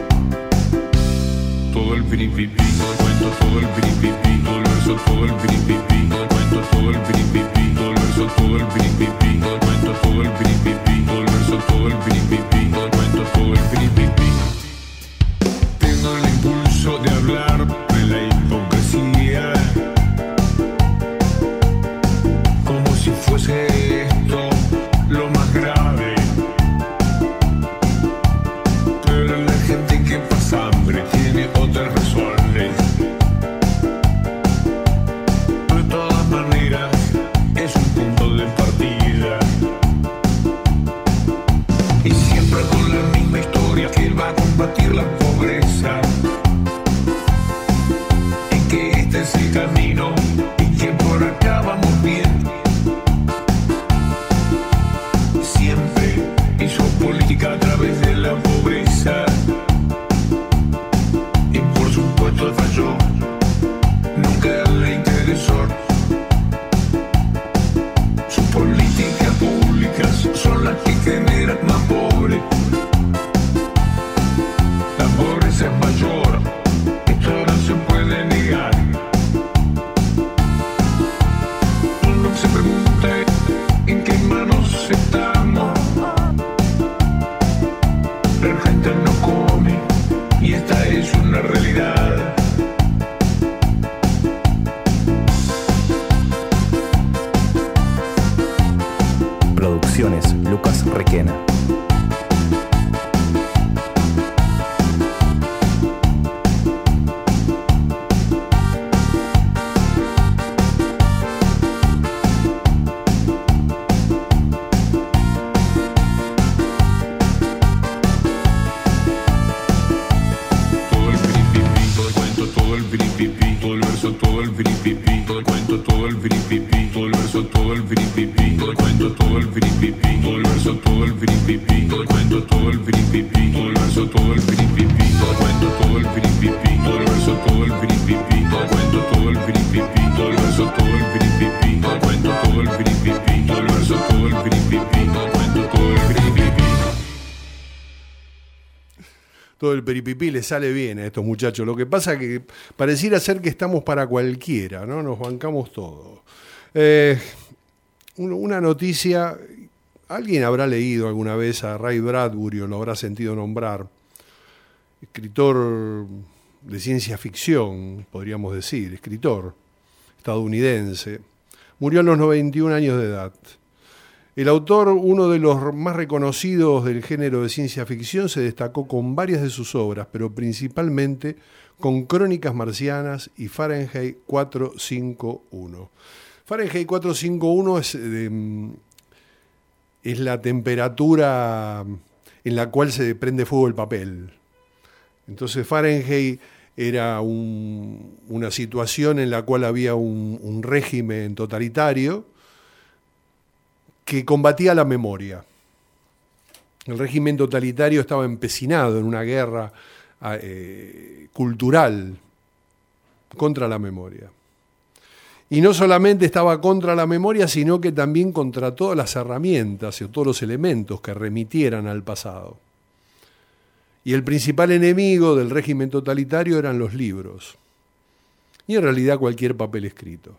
S4: Todo el piripipí, todo el cuento, todo el piripipí, todo el verso, todo el piripipí, todo el cuento, todo el piripipí, todo el verso, todo el piripipí, todo el cuento, todo el piripipí, todo el verso, todo el piripipí, todo el cuento, todo el piripipí. Tengo el impulso de hablar de la hipocresía, como si fuese esto lo más grave. Pero la gente que pasa hambre tiene otras razones. De todas maneras, es un punto de partida. Y siempre con la misma historia que él va a combatir la pobreza. En que este es el camino y que por acá vamos bien. Siempre hizo política a través de la pobreza. Y por supuesto falló. Nunca le interesó. Sus políticas públicas son las que generan más pobres. La pobreza es mayor, esto no se puede negar. Uno se pregunta en qué manos estamos. La gente no come y esta es una realidad.
S6: Producciones Lucas Requena.
S1: Todo el peripipí le sale bien a estos muchachos. Lo que pasa es que pareciera ser que estamos para cualquiera, ¿no? Nos bancamos todo. Eh, una noticia, alguien habrá leído alguna vez a Ray Bradbury o lo habrá sentido nombrar. Escritor de ciencia ficción, podríamos decir, escritor estadounidense. Murió a los noventa y un años de edad. El autor, uno de los más reconocidos del género de ciencia ficción, se destacó con varias de sus obras, pero principalmente con Crónicas Marcianas y Fahrenheit cuatrocientos cincuenta y uno. Fahrenheit cuatrocientos cincuenta y uno es, eh, es la temperatura en la cual se prende fuego el papel. Entonces Fahrenheit era un, una situación en la cual había un, un régimen totalitario que combatía la memoria. El régimen totalitario estaba empecinado en una guerra eh, cultural contra la memoria. Y no solamente estaba contra la memoria, sino que también contra todas las herramientas y todos los elementos que remitieran al pasado. Y el principal enemigo del régimen totalitario eran los libros. Y en realidad cualquier papel escrito.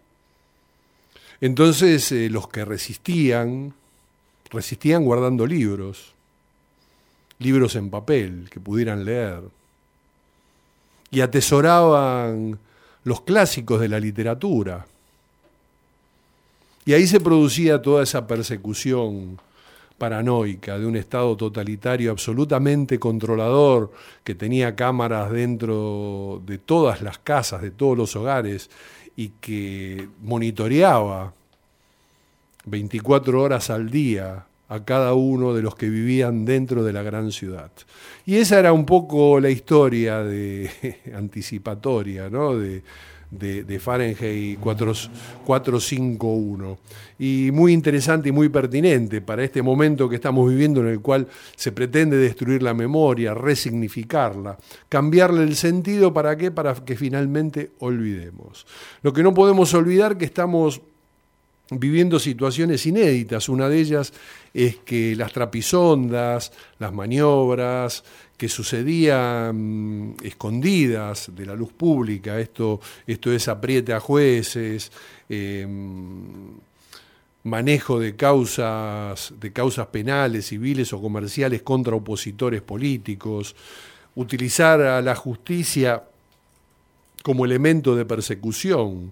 S1: Entonces eh, los que resistían, resistían guardando libros, libros en papel que pudieran leer. Y atesoraban los clásicos de la literatura. Y ahí se producía toda esa persecución paranoica de un Estado totalitario absolutamente controlador, que tenía cámaras dentro de todas las casas, de todos los hogares, y que monitoreaba veinticuatro horas al día a cada uno de los que vivían dentro de la gran ciudad. Y esa era un poco la historia de, anticipatoria, ¿no? de, de, de Fahrenheit cuatrocientos cincuenta y uno. Y muy interesante y muy pertinente para este momento que estamos viviendo, en el cual se pretende destruir la memoria, resignificarla, cambiarle el sentido. ¿Para qué? Para que finalmente olvidemos. Lo que no podemos olvidar es que estamos viviendo situaciones inéditas. Una de ellas es que las trapisondas, las maniobras que sucedían escondidas de la luz pública, esto, esto es apriete a jueces, eh, manejo de causas, de causas penales, civiles o comerciales contra opositores políticos, utilizar a la justicia como elemento de persecución,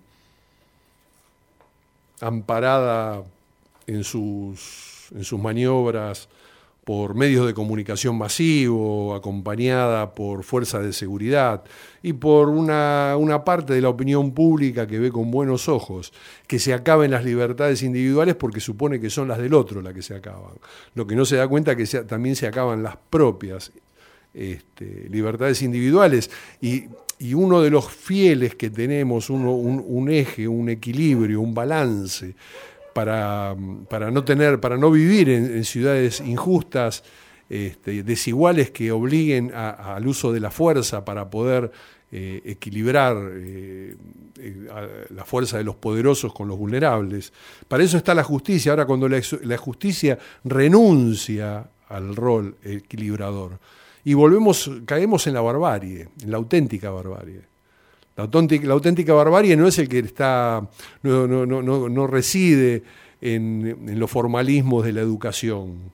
S1: amparada en sus, en sus maniobras por medios de comunicación masivo, acompañada por fuerzas de seguridad y por una, una parte de la opinión pública que ve con buenos ojos que se acaben las libertades individuales, porque supone que son las del otro las que se acaban. Lo que no se da cuenta es que se, también se acaban las propias este, libertades individuales. Y Y uno de los fieles que tenemos, uno, un, un eje, un equilibrio, un balance para, para no tener, para no vivir en, en ciudades injustas, este, desiguales, que obliguen a, a, al uso de la fuerza para poder eh, equilibrar eh, eh, la fuerza de los poderosos con los vulnerables. Para eso está la justicia. Ahora, cuando la, la justicia renuncia al rol equilibrador, y volvemos, caemos en la barbarie, en la auténtica barbarie. La auténtica, la auténtica barbarie no es el que está, no, no, no, no, no reside en, en los formalismos de la educación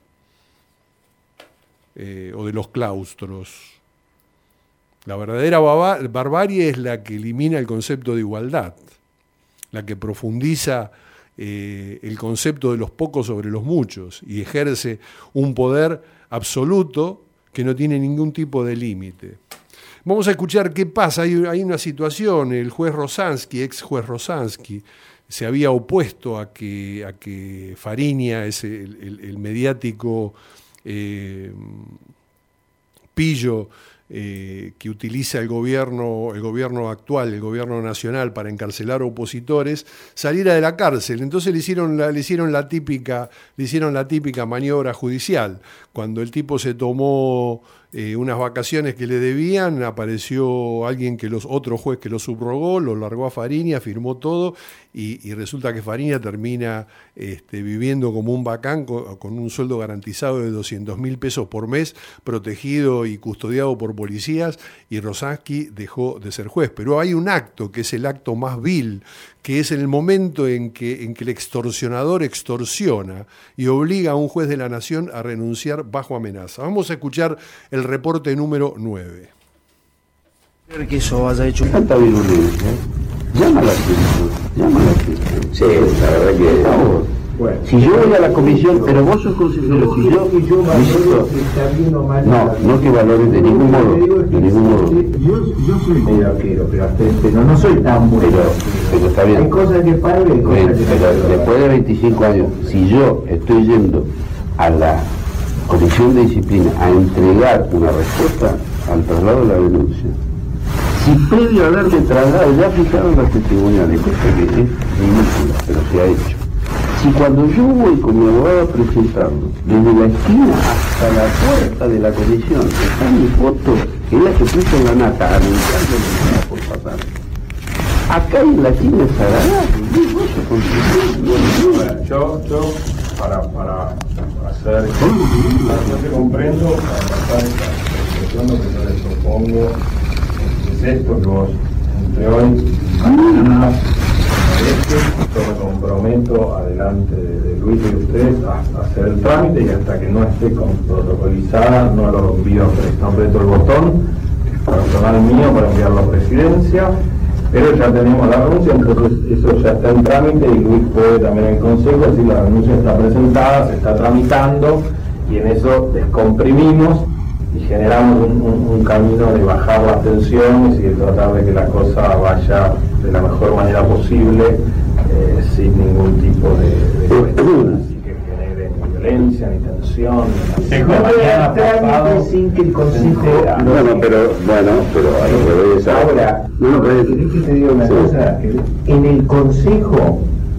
S1: eh, o de los claustros. La verdadera barbarie es la que elimina el concepto de igualdad, la que profundiza eh, el concepto de los pocos sobre los muchos y ejerce un poder absoluto que no tiene ningún tipo de límite. Vamos a escuchar qué pasa. Hay, hay una situación, el juez Rosansky, ex juez Rosansky, se había opuesto a que, a que Fariña, ese, el, el, el mediático eh, pillo eh, que utiliza el gobierno, el gobierno actual, el gobierno nacional, para encarcelar opositores, saliera de la cárcel. Entonces le hicieron la, le hicieron la típica, le hicieron la típica maniobra judicial. Cuando el tipo se tomó eh, unas vacaciones que le debían, apareció alguien que los, otro juez que lo subrogó, lo largó a Fariña, firmó todo, y, y resulta que Fariña termina este, viviendo como un bacán con, con un sueldo garantizado de doscientos mil pesos por mes, protegido y custodiado por policías, y Rosansky dejó de ser juez. Pero hay un acto que es el acto más vil, que es el momento en que, en que el extorsionador extorsiona y obliga a un juez de la nación a renunciar bajo amenaza. Vamos a escuchar el reporte número nueve.
S7: Que eso haya hecho
S8: tanta virulencia. Llama a la atención, llama a la atención. Sí, la verdad que... Bueno, si yo voy a la comisión, pero vos sos consejero, si yo... Listo. No, no que valores de ningún modo, de ningún modo.
S11: Yo, yo soy medio arquero, pero, pero no soy tan bueno.
S8: Pero, pero está bien.
S11: Hay cosas que paro y hay cosas
S8: Bien,
S11: que
S8: pero
S11: no.
S8: después de veinticinco años, si yo estoy yendo a la comisión de disciplina a entregar una respuesta al traslado de la denuncia, si previo a haberme trasladado ya fijaron las testimoniales, cosa que es ridícula, pero se ha hecho. Si cuando yo voy con mi abogado a presentarlo, desde la esquina hasta la puerta de la comisión, está mi foto, que ella se puso en la nata, anunciando que estaba por pasar. Acá en la esquina es agradable,
S11: Yo, yo, para, para hacer... Yo te comprendo, para pasar esta expresión, lo que yo les propongo es esto que vos, entre hoy y mañana, yo me comprometo adelante de, de Luis y de ustedes a, a hacer el trámite y hasta que no esté con protocolizada no lo envío, no aprieto el botón personal mío para enviarlo a presidencia, pero ya tenemos la renuncia, entonces eso ya está en trámite y Luis puede también en consejo decir la renuncia está presentada, se está tramitando y en eso descomprimimos y generamos un, un, un camino de bajar las tensiones y de tratar de que la cosa vaya de la mejor manera posible, eh, sin ningún tipo de, de cuestión, así que genere ni violencia, ni tensión, ni
S8: Se mañana pasado
S11: sin que el Consejo...
S8: Bueno, pero, bueno, pero a lo que voy es a...
S11: Ahora,
S8: no, no, pero...
S11: ¿querés que te diga una
S8: Sí.
S11: cosa? En el Consejo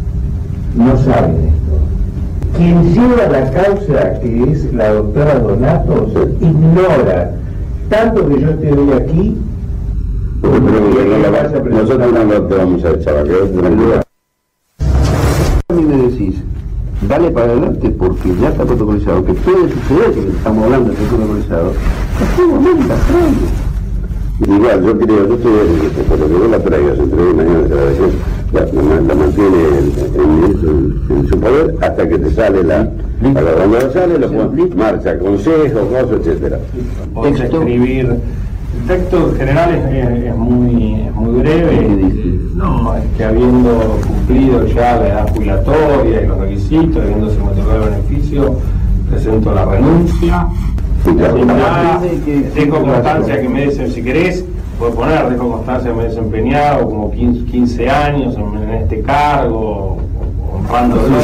S11: no saben esto. Quien lleva la causa, que es la doctora Donato, ignora tanto que yo estoy hoy aquí.
S8: Pero, pero, no la vas a nosotros no lo te vamos a echar, a quedarte tranquila. A mí me decís, dale para adelante porque ya está protocolizado, que puede suceder que estamos hablando de protocolizado, después momento, traigo. Igual, yo creo, yo estoy de que por lo que vos la traigas entre hoy y mañana se la dejes, la, la, la mantiene el, el ministro en, en su poder hasta que te sale la... Para cuando sale, lo pones marcha, consejo, cosas, etcétera.
S11: Vamos a escribir. El texto en general es, es, es, muy, es muy breve. No, es que habiendo cumplido ya la edad jubilatoria y los requisitos, habiéndose otorgado el beneficio, presento la renuncia. Ya, dejo constancia que me desen, si querés, puedo poner, dejo constancia que me he desempeñado como quince años en, en este cargo, honrándolo.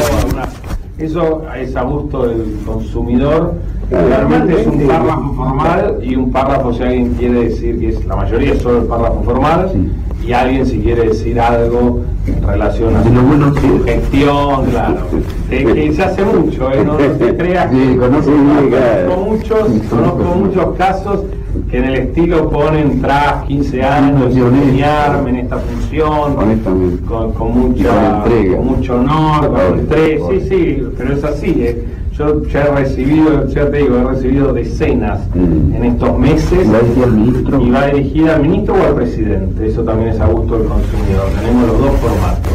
S11: Eso es a gusto del consumidor. Realmente es un párrafo formal y un párrafo si alguien quiere decir, que es la mayoría es solo el párrafo formal, y alguien si quiere decir algo en relación a su gestión, claro. Eh, que se hace mucho, ¿eh? No, no se crea que
S8: Sí, conozco
S11: conozco muchos, conozco muchos casos que en el estilo ponen tras quince años, desempeñarme en esta función, con, con, mucha, con mucho honor, con estrés, sí, sí, pero es así, ¿eh? Yo ya he recibido, ya te digo, he recibido decenas mm. en estos meses. ¿Va a dirigir al ministro? Y va dirigida al ministro o al presidente, eso también es a gusto del consumidor, tenemos los dos formatos.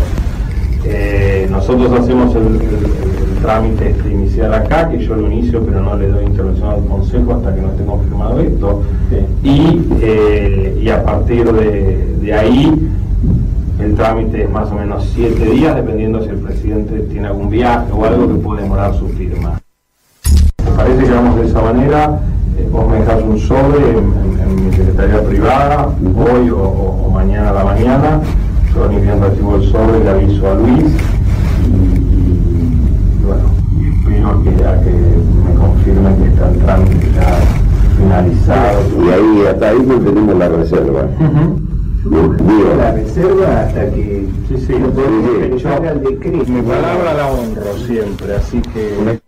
S11: Eh, nosotros hacemos el, el, el trámite este inicial acá, que yo lo inicio pero no le doy intervención al consejo hasta que no esté confirmado esto, sí. y, eh, y a partir de, de ahí el trámite es más o menos siete días, dependiendo si el presidente tiene algún viaje o algo que puede demorar su firma. Me parece que vamos de esa manera, eh, vos me dejás un sobre en, en, en mi secretaría privada, hoy o, o, o mañana a la mañana, yo ni bien recibo el sobre, le aviso a Luis, y, y bueno, y espero que, a que me confirmen que está el trámite ya finalizado.
S8: Y ahí, hasta ahí mantenemos la reserva.
S11: Uh-huh. La reserva hasta que sí, sí, no podemos echar al decreto. Mi palabra la honro siempre, así que...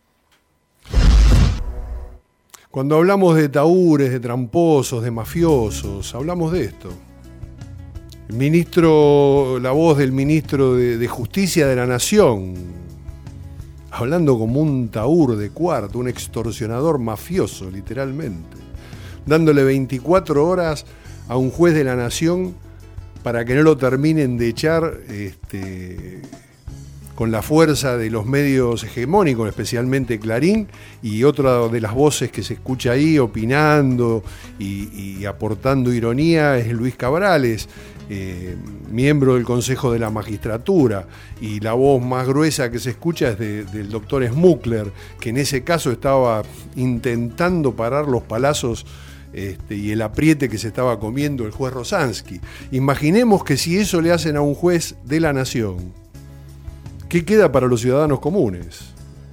S1: Cuando hablamos de tahúres, de tramposos, de mafiosos, hablamos de esto. El ministro, la voz del ministro de, de Justicia de la Nación, hablando como un tahúr de cuarto, un extorsionador mafioso, literalmente, dándole veinticuatro horas a un juez de la Nación para que no lo terminen de echar este, con la fuerza de los medios hegemónicos, especialmente Clarín, y otra de las voces que se escucha ahí opinando y, y aportando ironía es Luis Cabrales, eh, miembro del Consejo de la Magistratura, y la voz más gruesa que se escucha es de, del doctor Smukler, que en ese caso estaba intentando parar los palazos Este, y el apriete que se estaba comiendo el juez Rosansky. Imaginemos que si eso le hacen a un juez de la nación, ¿qué queda para los ciudadanos comunes?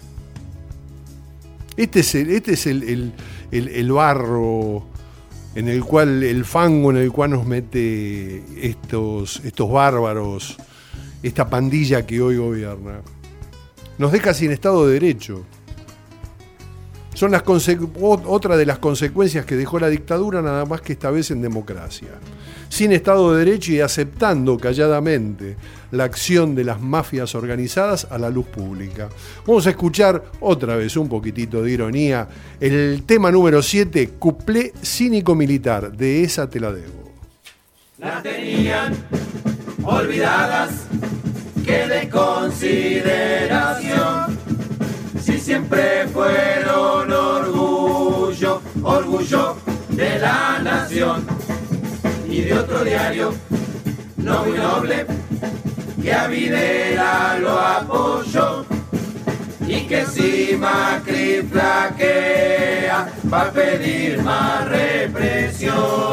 S1: Este es el, este es el, el, el, el barro en el cual, el fango en el cual nos mete estos, estos bárbaros, esta pandilla que hoy gobierna. Nos deja sin Estado de Derecho. Son las otra de las consecuencias que dejó la dictadura, nada más que esta vez en democracia. Sin Estado de Derecho y aceptando calladamente la acción de las mafias organizadas a la luz pública. Vamos a escuchar otra vez un poquitito de ironía. El tema número siete, Cuplé cínico-militar, de esa te la debo.
S10: Las tenían olvidadas, que de consideración. Si siempre fueron orgullo, orgullo de la nación y de otro diario no muy noble que a Videla lo apoyó y que si Macri flaquea va a pedir más represión.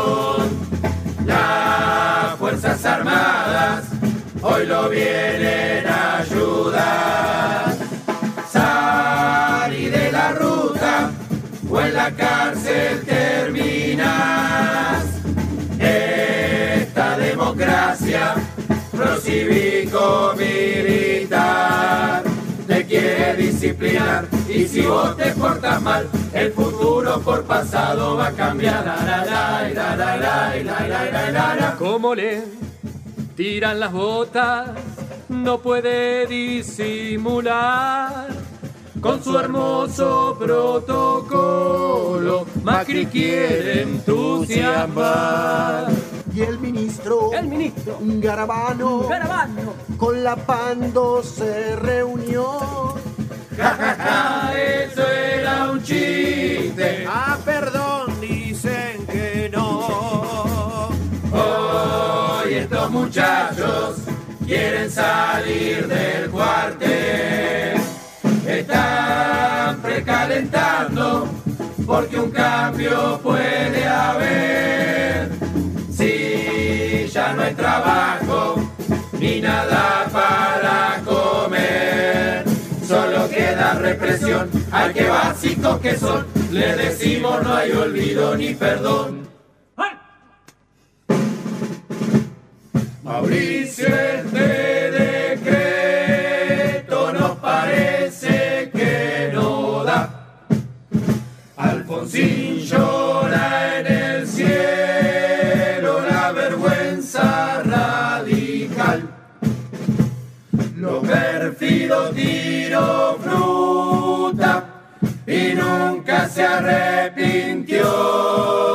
S10: Las Fuerzas Armadas hoy lo vienen a ayudar. Salí de la ruta o en la cárcel terminas. Esta democracia procívico-militar te quiere disciplinar y si vos te portas mal, el futuro por pasado va a cambiar.
S7: Como le tiran las botas, no puede disimular. Con su hermoso protocolo, Macri quiere entusiasmar.
S12: Y el ministro,
S7: el ministro
S12: Garabano,
S7: Garabano,
S12: con la Pando se reunió.
S10: Ja, ja, ja, eso era un chiste.
S12: Ah, perdón, dicen que no.
S10: Hoy estos muchachos quieren salir del cuartel. Están precalentando porque un cambio puede haber. Si ya no hay trabajo ni nada para comer, solo queda represión. Ay, qué básicos que son, le decimos no hay olvido ni perdón. Mauricio, este decreto nos parece que no da. Alfonsín llora en el cielo la vergüenza radical. Lo perfido tiró fruta y nunca se arrepintió.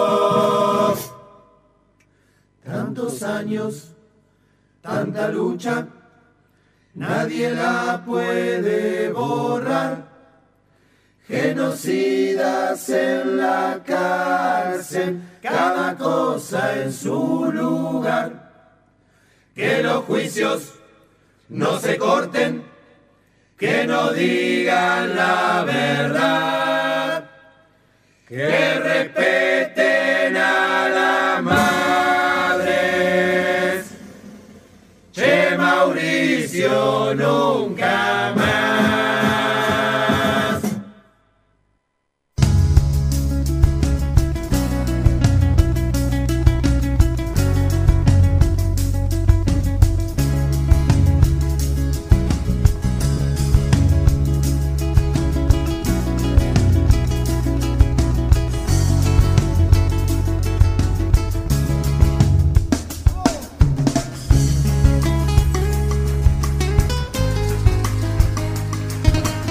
S10: Tantos años, tanta lucha, nadie la puede borrar. Genocidas en la cárcel, cada cosa en su lugar. Que los juicios no se corten, que no digan la verdad, que respeten a las madres. Che, Mauricio, nunca más.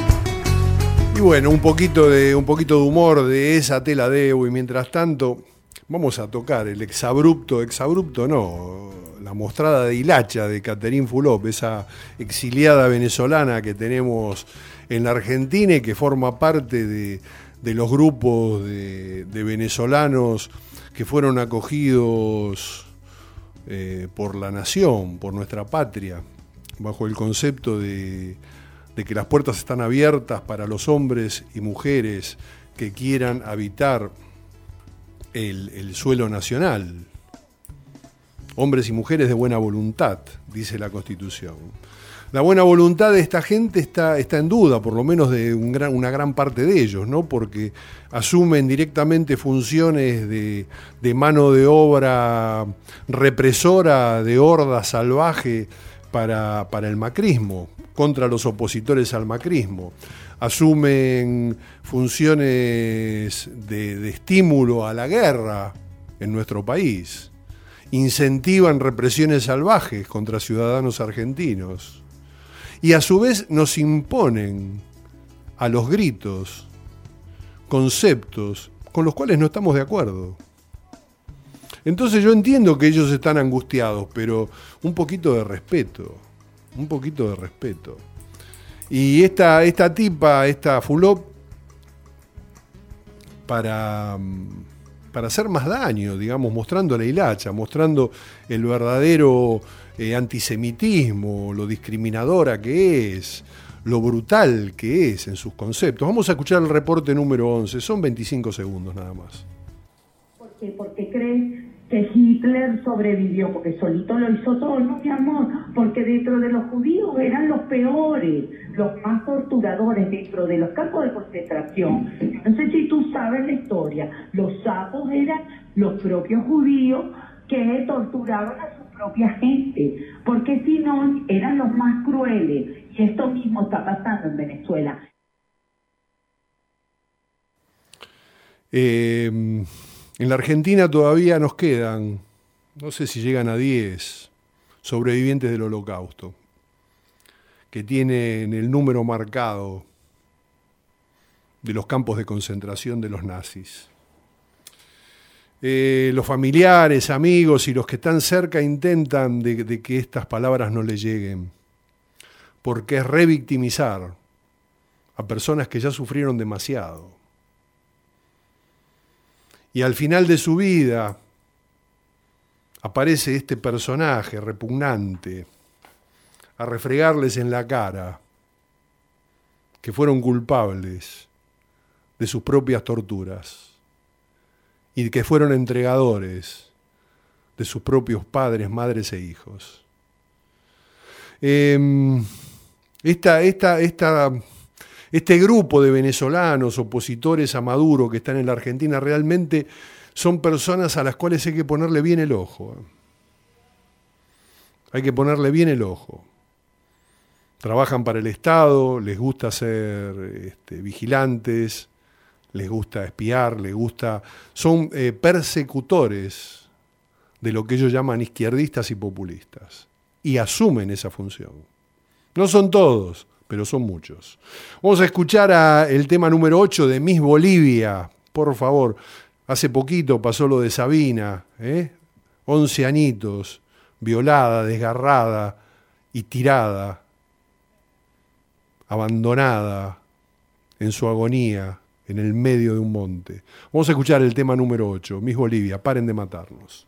S1: Bueno, un poquito de un poquito de humor de esa te la debo, y mientras tanto vamos a tocar el exabrupto, exabrupto no, la mostrada de hilacha de Catherine Fulop, esa exiliada venezolana que tenemos en la Argentina y que forma parte de, de los grupos de, de venezolanos que fueron acogidos eh, por la nación, por nuestra patria, bajo el concepto de, de que las puertas están abiertas para los hombres y mujeres que quieran habitar el, el suelo nacional. Hombres y mujeres de buena voluntad, dice la Constitución. La buena voluntad de esta gente está, está en duda, por lo menos de un gran, una gran parte de ellos, ¿no? Porque asumen directamente funciones de, de mano de obra represora, de horda salvaje para, para el macrismo, contra los opositores al macrismo. Asumen funciones de, de estímulo a la guerra en nuestro país. Incentivan represiones salvajes contra ciudadanos argentinos. Y a su vez nos imponen a los gritos conceptos con los cuales no estamos de acuerdo. Entonces yo entiendo que ellos están angustiados, pero un poquito de respeto, un poquito de respeto. Y esta, esta tipa, esta Fulop, para, para hacer más daño, digamos, mostrando la hilacha, mostrando el verdadero eh, antisemitismo, lo discriminadora que es, lo brutal que es en sus conceptos. Vamos a escuchar el reporte número once, son veinticinco segundos nada más.
S13: ¿Por qué? Porque creen que Hitler sobrevivió, porque solito lo hizo todo, no, mi amor, porque dentro de los judíos eran los peores, los más torturadores dentro de los campos de concentración. No sé si tú sabes la historia, los sapos eran los propios judíos que torturaban a su propia gente, porque si no, eran los más crueles, y esto mismo está pasando en Venezuela.
S1: Eh... En la Argentina todavía nos quedan, no sé si llegan a diez sobrevivientes del Holocausto, que tienen el número marcado de los campos de concentración de los nazis. Eh, los familiares, amigos y los que están cerca intentan de, de que estas palabras no les lleguen, porque es revictimizar a personas que ya sufrieron demasiado. Y al final de su vida aparece este personaje repugnante a refregarles en la cara que fueron culpables de sus propias torturas y que fueron entregadores de sus propios padres, madres e hijos. Eh, esta, esta, esta Este grupo de venezolanos opositores a Maduro que están en la Argentina realmente son personas a las cuales hay que ponerle bien el ojo. Hay que ponerle bien el ojo. Trabajan para el Estado, les gusta ser este, vigilantes, les gusta espiar, les gusta... Son eh, persecutores de lo que ellos llaman izquierdistas y populistas. Y asumen esa función. No son todos, pero son muchos. Vamos a escuchar a el tema número ocho de Miss Bolivia, por favor. Hace poquito pasó lo de Sabina, ¿eh? once añitos, violada, desgarrada y tirada, abandonada en su agonía en el medio de un monte. Vamos a escuchar el tema número ocho, Miss Bolivia, paren de matarnos.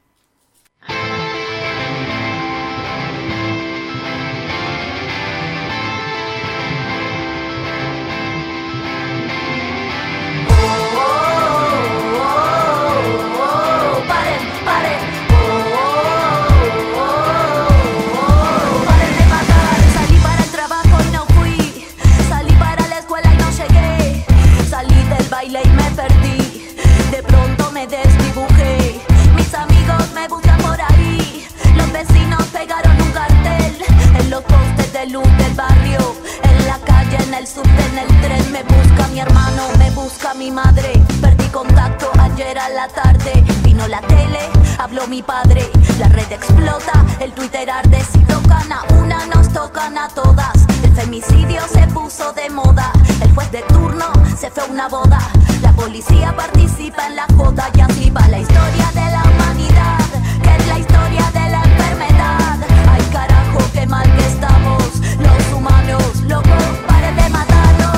S14: Y me perdí, de pronto me desdibujé. Mis amigos me buscan por ahí. Los vecinos pegaron un cartel en los postes de luz del barrio, en la calle, en el subte, en el tren. Me busca mi hermano, me busca mi madre. Perdí contacto ayer a la tarde. Vino la tele, habló mi padre. La red explota, el Twitter arde. Si tocan a una, nos tocan a todas. El Femicidio se puso de moda, el juez de turno se fue a una boda. La policía participa en la joda y así va la historia de la humanidad, que es la historia de la enfermedad. Ay carajo, qué mal que estamos, los humanos, locos, paren de matarnos.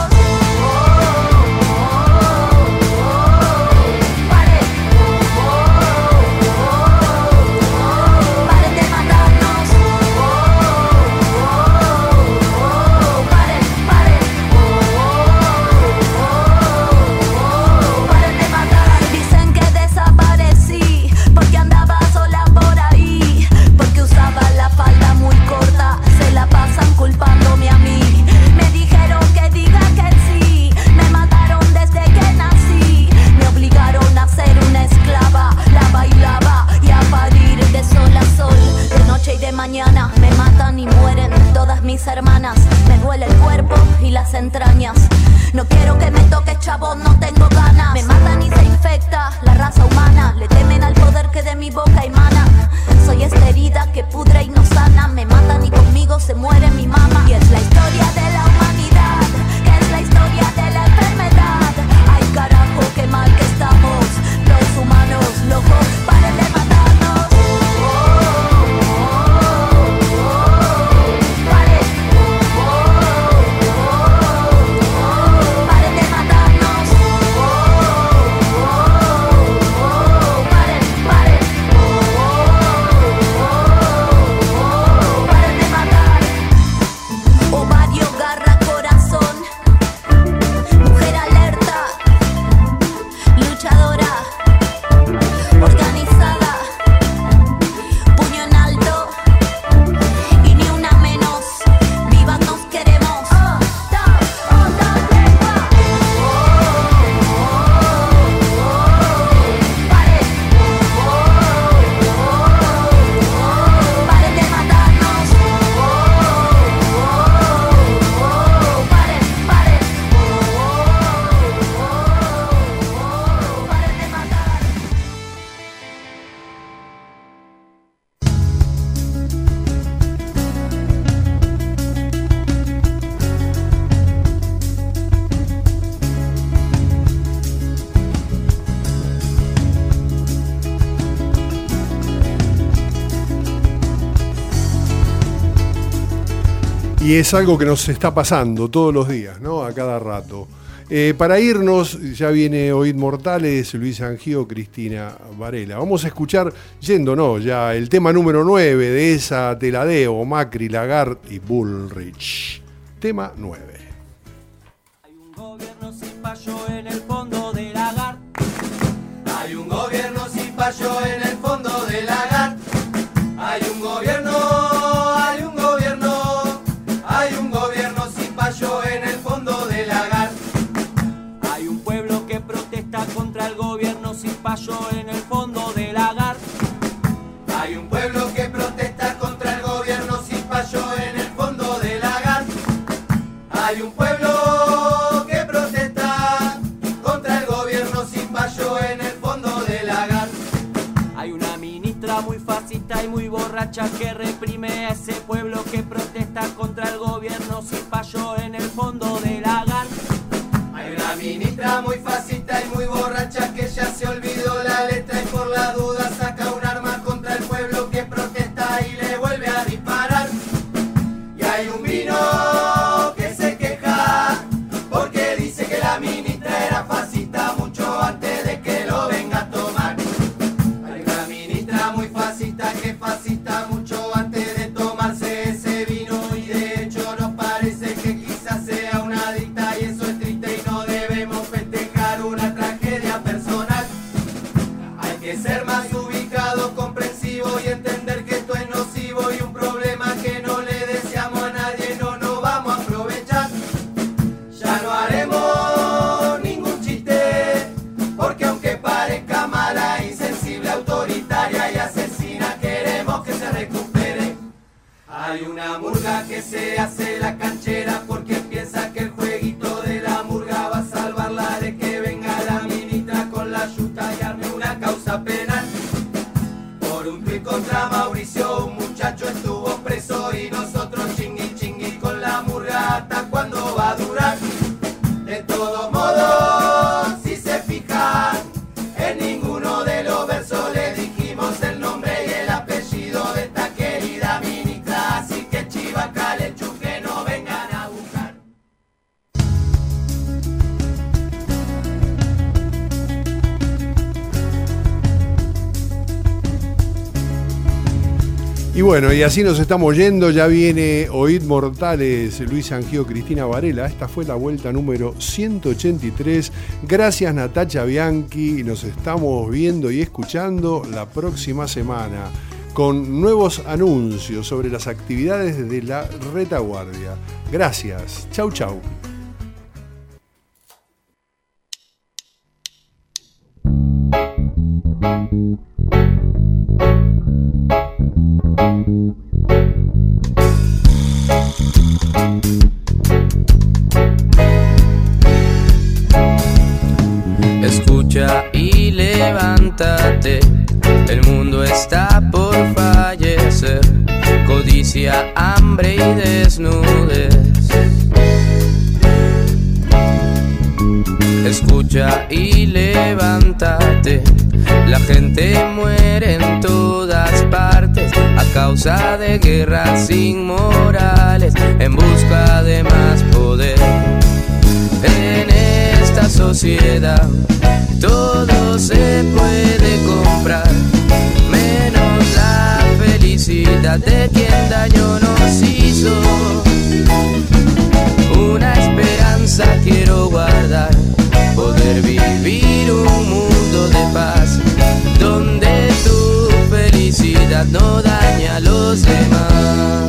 S14: Culpándome a mí, me dijeron que diga que sí, me mataron desde que nací, me obligaron a ser una esclava, la bailaba y a parir de sol a sol, de noche y de mañana, me matan y mueren todas mis hermanas, me duele el cuerpo y las entrañas, no quiero que me toque chabón, no tengo ganas, me matan y se infecta la raza humana, le temen al poder que de mi boca emana, soy esta herida que pudre y no sana, me matan y conmigo se muere mi mamá. Y es la historia de la humanidad, que es la historia de la enfermedad. Ay carajo, qué mal que estamos, los humanos locos, paren de matarnos. Paren, paren de matarnos. Paren, paren. Paren de matar. Ovario, garra, corazón, mujer alerta, luchadora, organizada, puño en alto y ni una menos, vivas nos queremos. Paren de matarnos.
S1: Y es algo que nos está pasando todos los días, ¿no? A cada rato. Eh, para irnos, ya viene Oíd Mortales, Luis Angío, Cristina Varela. Vamos a escuchar, yendo no, ya el tema número nueve de esa Teladeo, Macri, Lagarde y Bullrich. Tema nueve.
S9: Hay un gobierno sin payo en el fondo de Lagarde. Hay un gobierno sin payo en el fondo de Lagarde. Hay un gobierno, hay un gobierno, hay un gobierno sin payo en el fondo de Lagarde. Hay un pueblo que protesta contra el gobierno sin payo en el fondo de Lagarde. Hay un pueblo que protesta contra el gobierno sin payo en el fondo de Lagarde. Hay un pueblo que protesta contra el gobierno sin payo en el fondo de Lagarde. Hay una ministra muy fascista y muy borracha que reprime a ese pueblo que protesta contra el gobierno sin payo en el fondo de Lagarde. Hay una ministra muy fascista y muy borracha que ya se olvidó la letra y por la duda saca un arma contra el pueblo que protesta y le vuelve a disparar. Y hay un vino que se queja porque dice que la ministra era fascista mucho antes de que lo venga a tomar. Hay una ministra muy fascista que es fascista mucho antes de tomarse ese vino y de hecho nos parece que quizás sea una adicta y eso es triste y no debemos festejar una tragedia personal. Hay que ser más ubicado, comprensivo y entender que esto es nocivo y un problema que no le deseamos a nadie, no nos vamos a aprovechar. Ya no haremos ningún chiste, porque aunque parezca mala, insensible, autoritaria y asesina, queremos que se recupere. Hay una murga que se hace la canchera porque piensa que el jueguito de la murga va a salvarla de que venga la ministra con la yuta y arme una causa penal. Por un tuit contra Mauricio, un muchacho estuvo preso y nosotros chingui chingui con la murga
S1: Y bueno, y así nos estamos yendo. Ya viene Oíd Mortales, Luis Angio, Cristina Varela. Esta fue la vuelta número ciento ochenta y tres. Gracias, Natacha Bianchi. Nos estamos viendo y escuchando la próxima semana con nuevos anuncios sobre las actividades de la retaguardia. Gracias. Chau, chau.
S15: Escucha y levántate, el mundo está por fallecer, codicia, hambre y desnudez. Escucha y levántate, la gente muere en todas partes a causa de guerras inmorales en busca de más poder. En esta sociedad todo se puede comprar, menos la felicidad de quien daño nos hizo. Una esperanza quiero guardar, poder vivir un mundo de paz, donde tu felicidad no daña a los demás.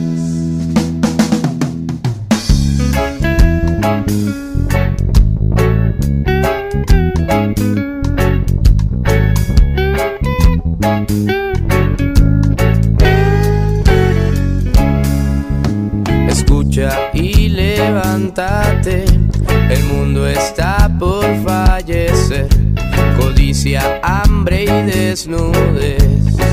S15: Escucha y levántate, el mundo está por fallecer, codicia, hambre y desnudez.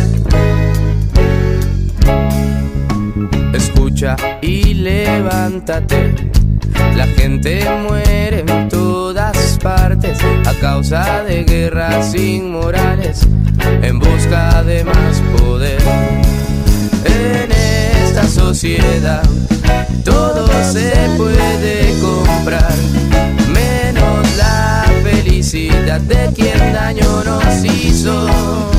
S15: Escucha y levántate, la gente muere en todas partes a causa de guerras inmorales en busca de más poder. En esta sociedad todo se puede comprar, menos la felicidad de quien daño nos hizo.